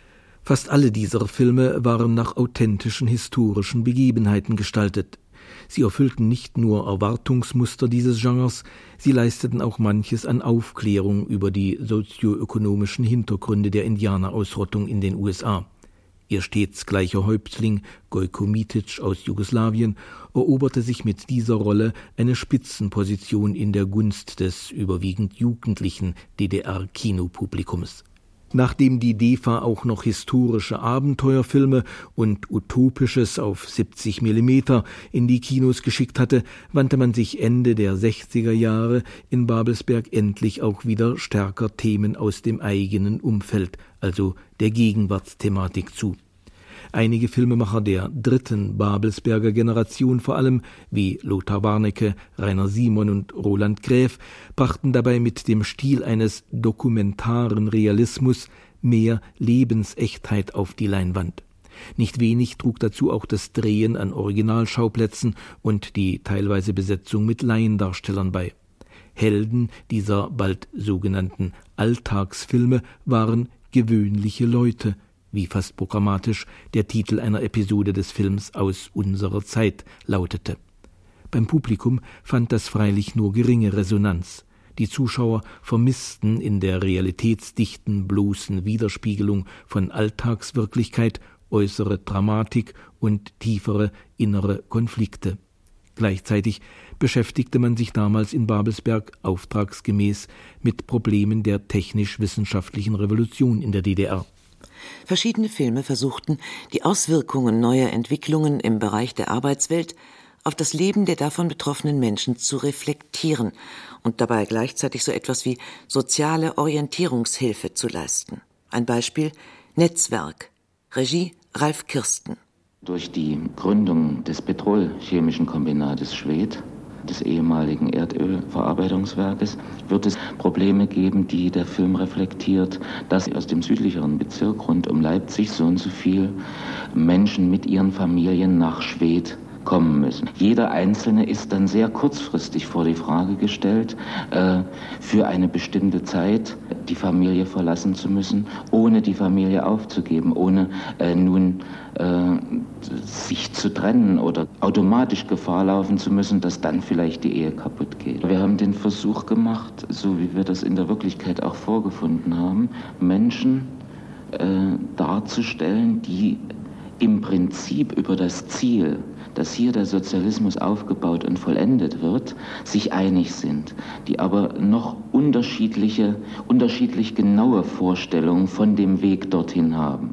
Fast alle dieser Filme waren nach authentischen historischen Begebenheiten gestaltet. Sie erfüllten nicht nur Erwartungsmuster dieses Genres, sie leisteten auch manches an Aufklärung über die sozioökonomischen Hintergründe der Indianerausrottung in den U S A. Ihr stets gleicher Häuptling, Gojko Mitic aus Jugoslawien, eroberte sich mit dieser Rolle eine Spitzenposition in der Gunst des überwiegend jugendlichen D D R-Kinopublikums. Nachdem die D E F A auch noch historische Abenteuerfilme und Utopisches auf siebzig Millimeter in die Kinos geschickt hatte, wandte man sich Ende der sechziger Jahre in Babelsberg endlich auch wieder stärker Themen aus dem eigenen Umfeld, also der Gegenwartsthematik zu. Einige Filmemacher der dritten Babelsberger Generation vor allem, wie Lothar Warnecke, Rainer Simon und Roland Graeff, brachten dabei mit dem Stil eines dokumentaren Realismus mehr Lebensechtheit auf die Leinwand. Nicht wenig trug dazu auch das Drehen an Originalschauplätzen und die teilweise Besetzung mit Laiendarstellern bei. Helden dieser bald sogenannten Alltagsfilme waren gewöhnliche Leute, wie fast programmatisch der Titel einer Episode des Films Aus unserer Zeit lautete. Beim Publikum fand das freilich nur geringe Resonanz. Die Zuschauer vermissten in der realitätsdichten, bloßen Widerspiegelung von Alltagswirklichkeit äußere Dramatik und tiefere innere Konflikte. Gleichzeitig beschäftigte man sich damals in Babelsberg auftragsgemäß mit Problemen der technisch-wissenschaftlichen Revolution in der D D R. Verschiedene Filme versuchten, die Auswirkungen neuer Entwicklungen im Bereich der Arbeitswelt auf das Leben der davon betroffenen Menschen zu reflektieren und dabei gleichzeitig so etwas wie soziale Orientierungshilfe zu leisten. Ein Beispiel: Netzwerk, Regie Ralf Kirsten. Durch die Gründung des Petrolchemischen Kombinates Schwedt, des ehemaligen Erdölverarbeitungswerkes, wird es Probleme geben, die der Film reflektiert, dass aus dem südlicheren Bezirk rund um Leipzig so und so viel Menschen mit ihren Familien nach Schwedt kommen müssen. Jeder Einzelne ist dann sehr kurzfristig vor die Frage gestellt, äh, für eine bestimmte Zeit die Familie verlassen zu müssen, ohne die Familie aufzugeben, ohne äh, nun äh, sich zu trennen oder automatisch Gefahr laufen zu müssen, dass dann vielleicht die Ehe kaputt geht. Wir haben den Versuch gemacht, so wie wir das in der Wirklichkeit auch vorgefunden haben, Menschen äh, darzustellen, die im Prinzip über das Ziel, dass hier der Sozialismus aufgebaut und vollendet wird, sich einig sind, die aber noch unterschiedliche, unterschiedlich genaue Vorstellungen von dem Weg dorthin haben.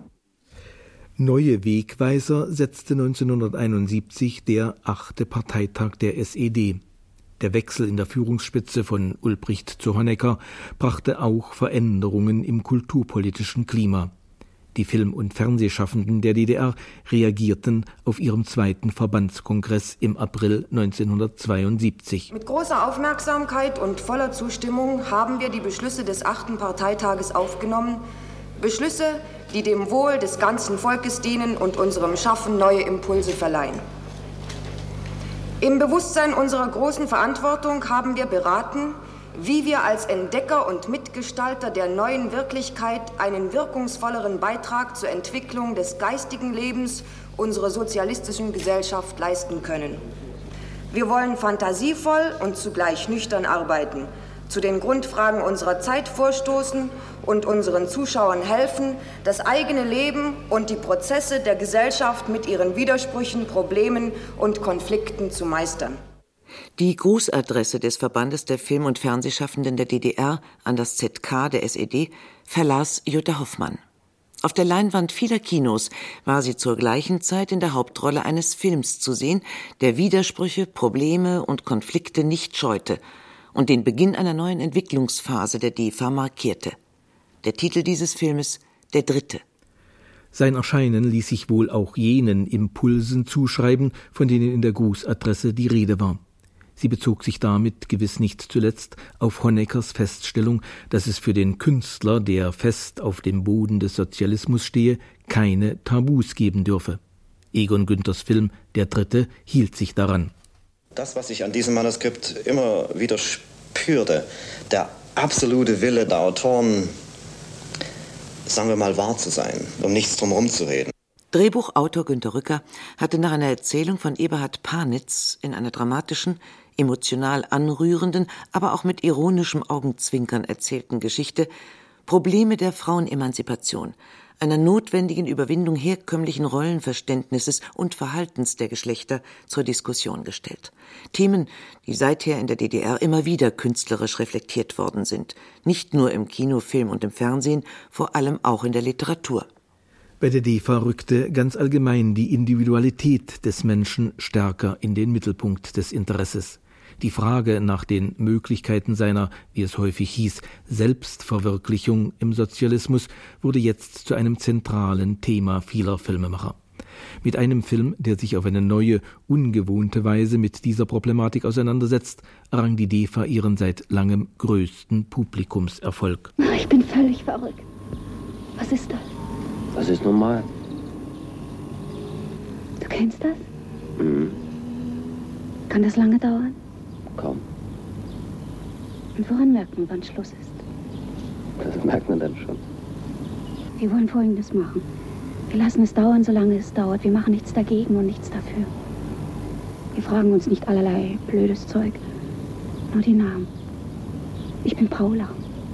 Neue Wegweiser setzte neunzehnhunderteinundsiebzig der achte Parteitag der S E D. Der Wechsel in der Führungsspitze von Ulbricht zu Honecker brachte auch Veränderungen im kulturpolitischen Klima. Die Film- und Fernsehschaffenden der D D R reagierten auf ihrem zweiten Verbandskongress im April neunzehnhundertzweiundsiebzig. Mit großer Aufmerksamkeit und voller Zustimmung haben wir die Beschlüsse des achten Parteitages aufgenommen. Beschlüsse, die dem Wohl des ganzen Volkes dienen und unserem Schaffen neue Impulse verleihen. Im Bewusstsein unserer großen Verantwortung haben wir beraten, wie wir als Entdecker und Mitgestalter der neuen Wirklichkeit einen wirkungsvolleren Beitrag zur Entwicklung des geistigen Lebens unserer sozialistischen Gesellschaft leisten können. Wir wollen fantasievoll und zugleich nüchtern arbeiten, zu den Grundfragen unserer Zeit vorstoßen und unseren Zuschauern helfen, das eigene Leben und die Prozesse der Gesellschaft mit ihren Widersprüchen, Problemen und Konflikten zu meistern. Die Grußadresse des Verbandes der Film- und Fernsehschaffenden der D D R an das Z K der S E D verlas Jutta Hoffmann. Auf der Leinwand vieler Kinos war sie zur gleichen Zeit in der Hauptrolle eines Films zu sehen, der Widersprüche, Probleme und Konflikte nicht scheute und den Beginn einer neuen Entwicklungsphase der D E F A markierte. Der Titel dieses Filmes Der Dritte. Sein Erscheinen ließ sich wohl auch jenen Impulsen zuschreiben, von denen in der Grußadresse die Rede war. Sie bezog sich damit gewiss nicht zuletzt auf Honeckers Feststellung, dass es für den Künstler, der fest auf dem Boden des Sozialismus stehe, keine Tabus geben dürfe. Egon Günthers Film Der Dritte hielt sich daran. Das, was ich an diesem Manuskript immer wieder spürte, der absolute Wille der Autoren, sagen wir mal, wahr zu sein, um nichts drumherum zu reden. Drehbuchautor Günter Rücker hatte nach einer Erzählung von Eberhard Panitz in einer dramatischen, emotional anrührenden, aber auch mit ironischem Augenzwinkern erzählten Geschichte Probleme der Frauenemanzipation, einer notwendigen Überwindung herkömmlichen Rollenverständnisses und Verhaltens der Geschlechter zur Diskussion gestellt. Themen, die seither in der D D R immer wieder künstlerisch reflektiert worden sind, nicht nur im Kino, Film und im Fernsehen, vor allem auch in der Literatur. Bei der D E F A rückte ganz allgemein die Individualität des Menschen stärker in den Mittelpunkt des Interesses. Die Frage nach den Möglichkeiten seiner, wie es häufig hieß, Selbstverwirklichung im Sozialismus wurde jetzt zu einem zentralen Thema vieler Filmemacher. Mit einem Film, der sich auf eine neue, ungewohnte Weise mit dieser Problematik auseinandersetzt, errang die D E F A ihren seit langem größten Publikumserfolg. Ich bin völlig verrückt. Was ist das? Das ist normal. Du kennst das? Mhm. Kann das lange dauern? Kaum. Und woran merkt man, wann Schluss ist? Das merkt man dann schon. Wir wollen Folgendes machen. Wir lassen es dauern, solange es dauert. Wir machen nichts dagegen und nichts dafür. Wir fragen uns nicht allerlei blödes Zeug. Nur die Namen. Ich bin Paula.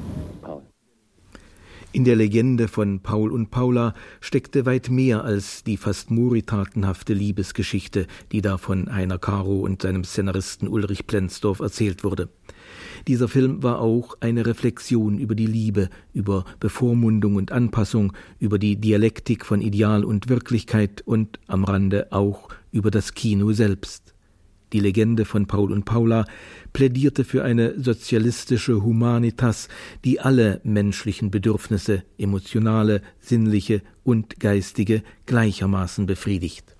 In der Legende von Paul und Paula steckte weit mehr als die fast muritatenhafte Liebesgeschichte, die da von Heiner Caro und seinem Szenaristen Ulrich Plenzdorf erzählt wurde. Dieser Film war auch eine Reflexion über die Liebe, über Bevormundung und Anpassung, über die Dialektik von Ideal und Wirklichkeit und am Rande auch über das Kino selbst. Die Legende von Paul und Paula plädierte für eine sozialistische Humanitas, die alle menschlichen Bedürfnisse, emotionale, sinnliche und geistige, gleichermaßen befriedigt.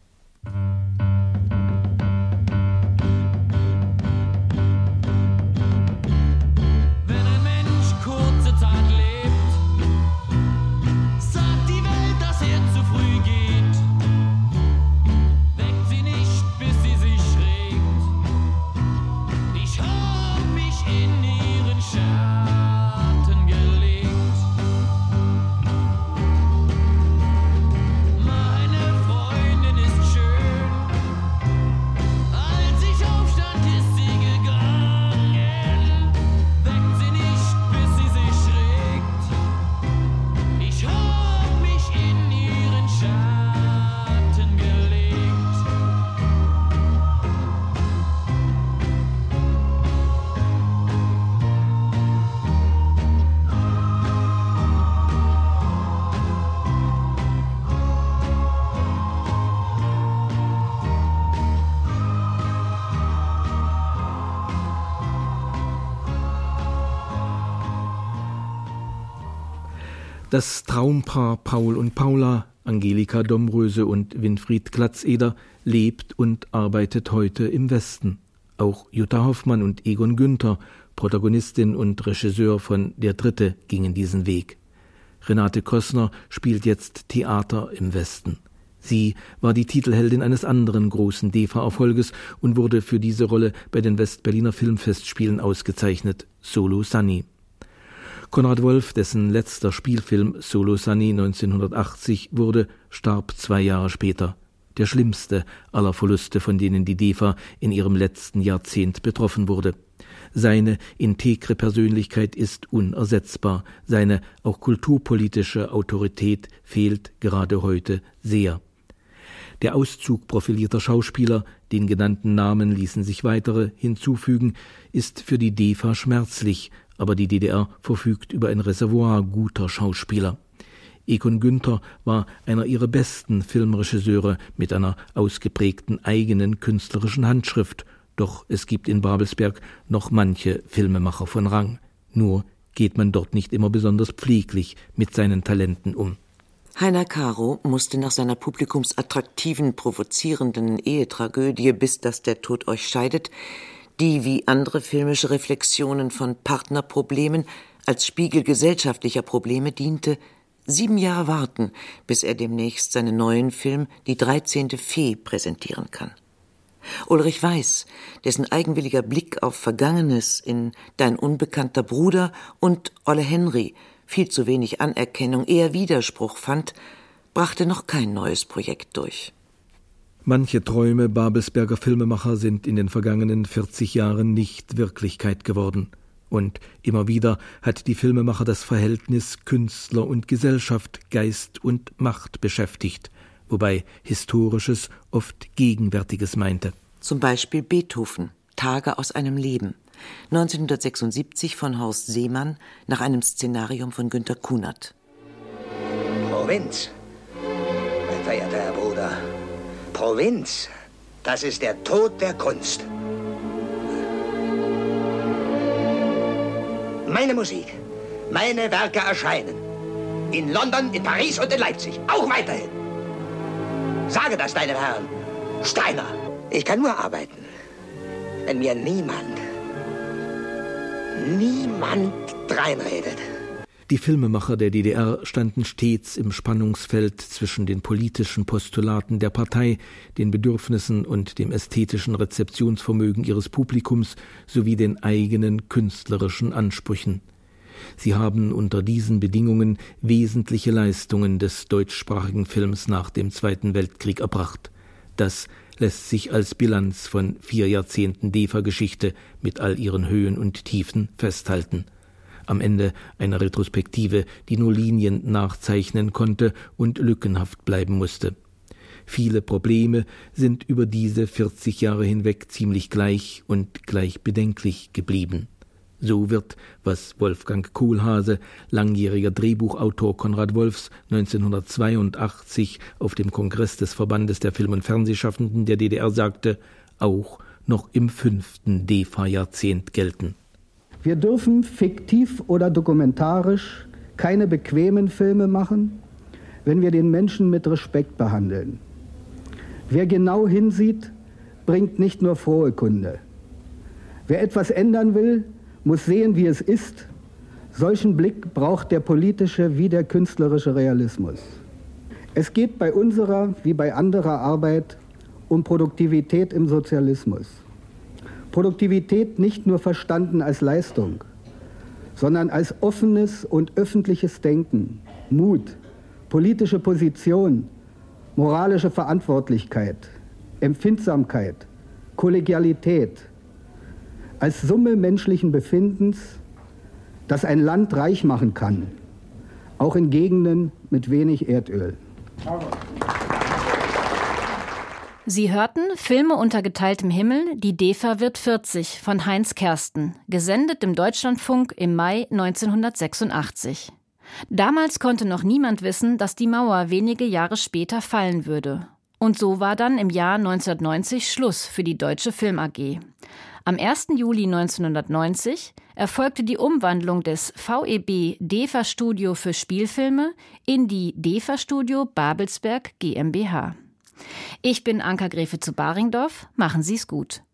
Das Traumpaar Paul und Paula, Angelika Domröse und Winfried Glatzeder, lebt und arbeitet heute im Westen. Auch Jutta Hoffmann und Egon Günther, Protagonistin und Regisseur von Der Dritte, gingen diesen Weg. Renate Kössner spielt jetzt Theater im Westen. Sie war die Titelheldin eines anderen großen D E F A-Erfolges und wurde für diese Rolle bei den Westberliner Filmfestspielen ausgezeichnet, Solo Sunny. Konrad Wolf, dessen letzter Spielfilm Solo Sunny neunzehnhundertachtzig wurde, starb zwei Jahre später. Der schlimmste aller Verluste, von denen die D E F A in ihrem letzten Jahrzehnt betroffen wurde. Seine integre Persönlichkeit ist unersetzbar. Seine auch kulturpolitische Autorität fehlt gerade heute sehr. Der Auszug profilierter Schauspieler, den genannten Namen ließen sich weitere hinzufügen, ist für die D E F A schmerzlich, aber die D D R verfügt über ein Reservoir guter Schauspieler. Egon Günther war einer ihrer besten Filmregisseure mit einer ausgeprägten eigenen künstlerischen Handschrift, doch es gibt in Babelsberg noch manche Filmemacher von Rang. Nur geht man dort nicht immer besonders pfleglich mit seinen Talenten um. Heiner Caro musste nach seiner publikumsattraktiven, provozierenden Ehetragödie »Bis dass der Tod euch scheidet«, die wie andere filmische Reflexionen von Partnerproblemen als Spiegel gesellschaftlicher Probleme diente, sieben Jahre warten, bis er demnächst seinen neuen Film »Die dreizehnte Fee« präsentieren kann. Ulrich Weiß, dessen eigenwilliger Blick auf Vergangenes in »Dein unbekannter Bruder« und »Olle Henry« viel zu wenig Anerkennung, eher Widerspruch fand, brachte noch kein neues Projekt durch. Manche Träume Babelsberger Filmemacher sind in den vergangenen vierzig Jahren nicht Wirklichkeit geworden. Und immer wieder hat die Filmemacher das Verhältnis Künstler und Gesellschaft, Geist und Macht beschäftigt, wobei Historisches oft Gegenwärtiges meinte. Zum Beispiel Beethoven, Tage aus einem Leben, neunzehnhundertsechsundsiebzig von Horst Seemann nach einem Szenarium von Günter Kunert. Provinz, mein verehrter Herr Bruder, Provinz, das ist der Tod der Kunst. Meine Musik, meine Werke erscheinen in London, in Paris und in Leipzig, auch weiterhin. Sage das deinen Herren, Steiner. Ich kann nur arbeiten, wenn mir niemand, niemand dreinredet. Die Filmemacher der D D R standen stets im Spannungsfeld zwischen den politischen Postulaten der Partei, den Bedürfnissen und dem ästhetischen Rezeptionsvermögen ihres Publikums sowie den eigenen künstlerischen Ansprüchen. Sie haben unter diesen Bedingungen wesentliche Leistungen des deutschsprachigen Films nach dem Zweiten Weltkrieg erbracht. Das lässt sich als Bilanz von vier Jahrzehnten D E F A-Geschichte mit all ihren Höhen und Tiefen festhalten. Am Ende eine Retrospektive, die nur Linien nachzeichnen konnte und lückenhaft bleiben musste. Viele Probleme sind über diese vierzig Jahre hinweg ziemlich gleich und gleich bedenklich geblieben. So wird, was Wolfgang Kohlhase, langjähriger Drehbuchautor Konrad Wolfs, neunzehnhundertzweiundachtzig auf dem Kongress des Verbandes der Film- und Fernsehschaffenden der D D R sagte, auch noch im fünften D E F A-Jahrzehnt gelten. Wir dürfen fiktiv oder dokumentarisch keine bequemen Filme machen, wenn wir den Menschen mit Respekt behandeln. Wer genau hinsieht, bringt nicht nur frohe Kunde. Wer etwas ändern will, muss sehen, wie es ist. Solchen Blick braucht der politische wie der künstlerische Realismus. Es geht bei unserer wie bei anderer Arbeit um Produktivität im Sozialismus. Produktivität nicht nur verstanden als Leistung, sondern als offenes und öffentliches Denken, Mut, politische Position, moralische Verantwortlichkeit, Empfindsamkeit, Kollegialität, als Summe menschlichen Befindens, das ein Land reich machen kann, auch in Gegenden mit wenig Erdöl. Sie hörten Filme unter geteiltem Himmel, die D E F A wird vierzig von Heinz Kersten, gesendet im Deutschlandfunk im Mai neunzehnhundertsechsundachtzig. Damals konnte noch niemand wissen, dass die Mauer wenige Jahre später fallen würde. Und so war dann im Jahr neunzehnhundertneunzig Schluss für die Deutsche Film A G. Am ersten Juli neunzehnhundertneunzig erfolgte die Umwandlung des V E B D E F A Studio für Spielfilme in die D E F A Studio Babelsberg GmbH. Ich bin Anka Gräfe zu Baringdorf. Machen Sie's gut.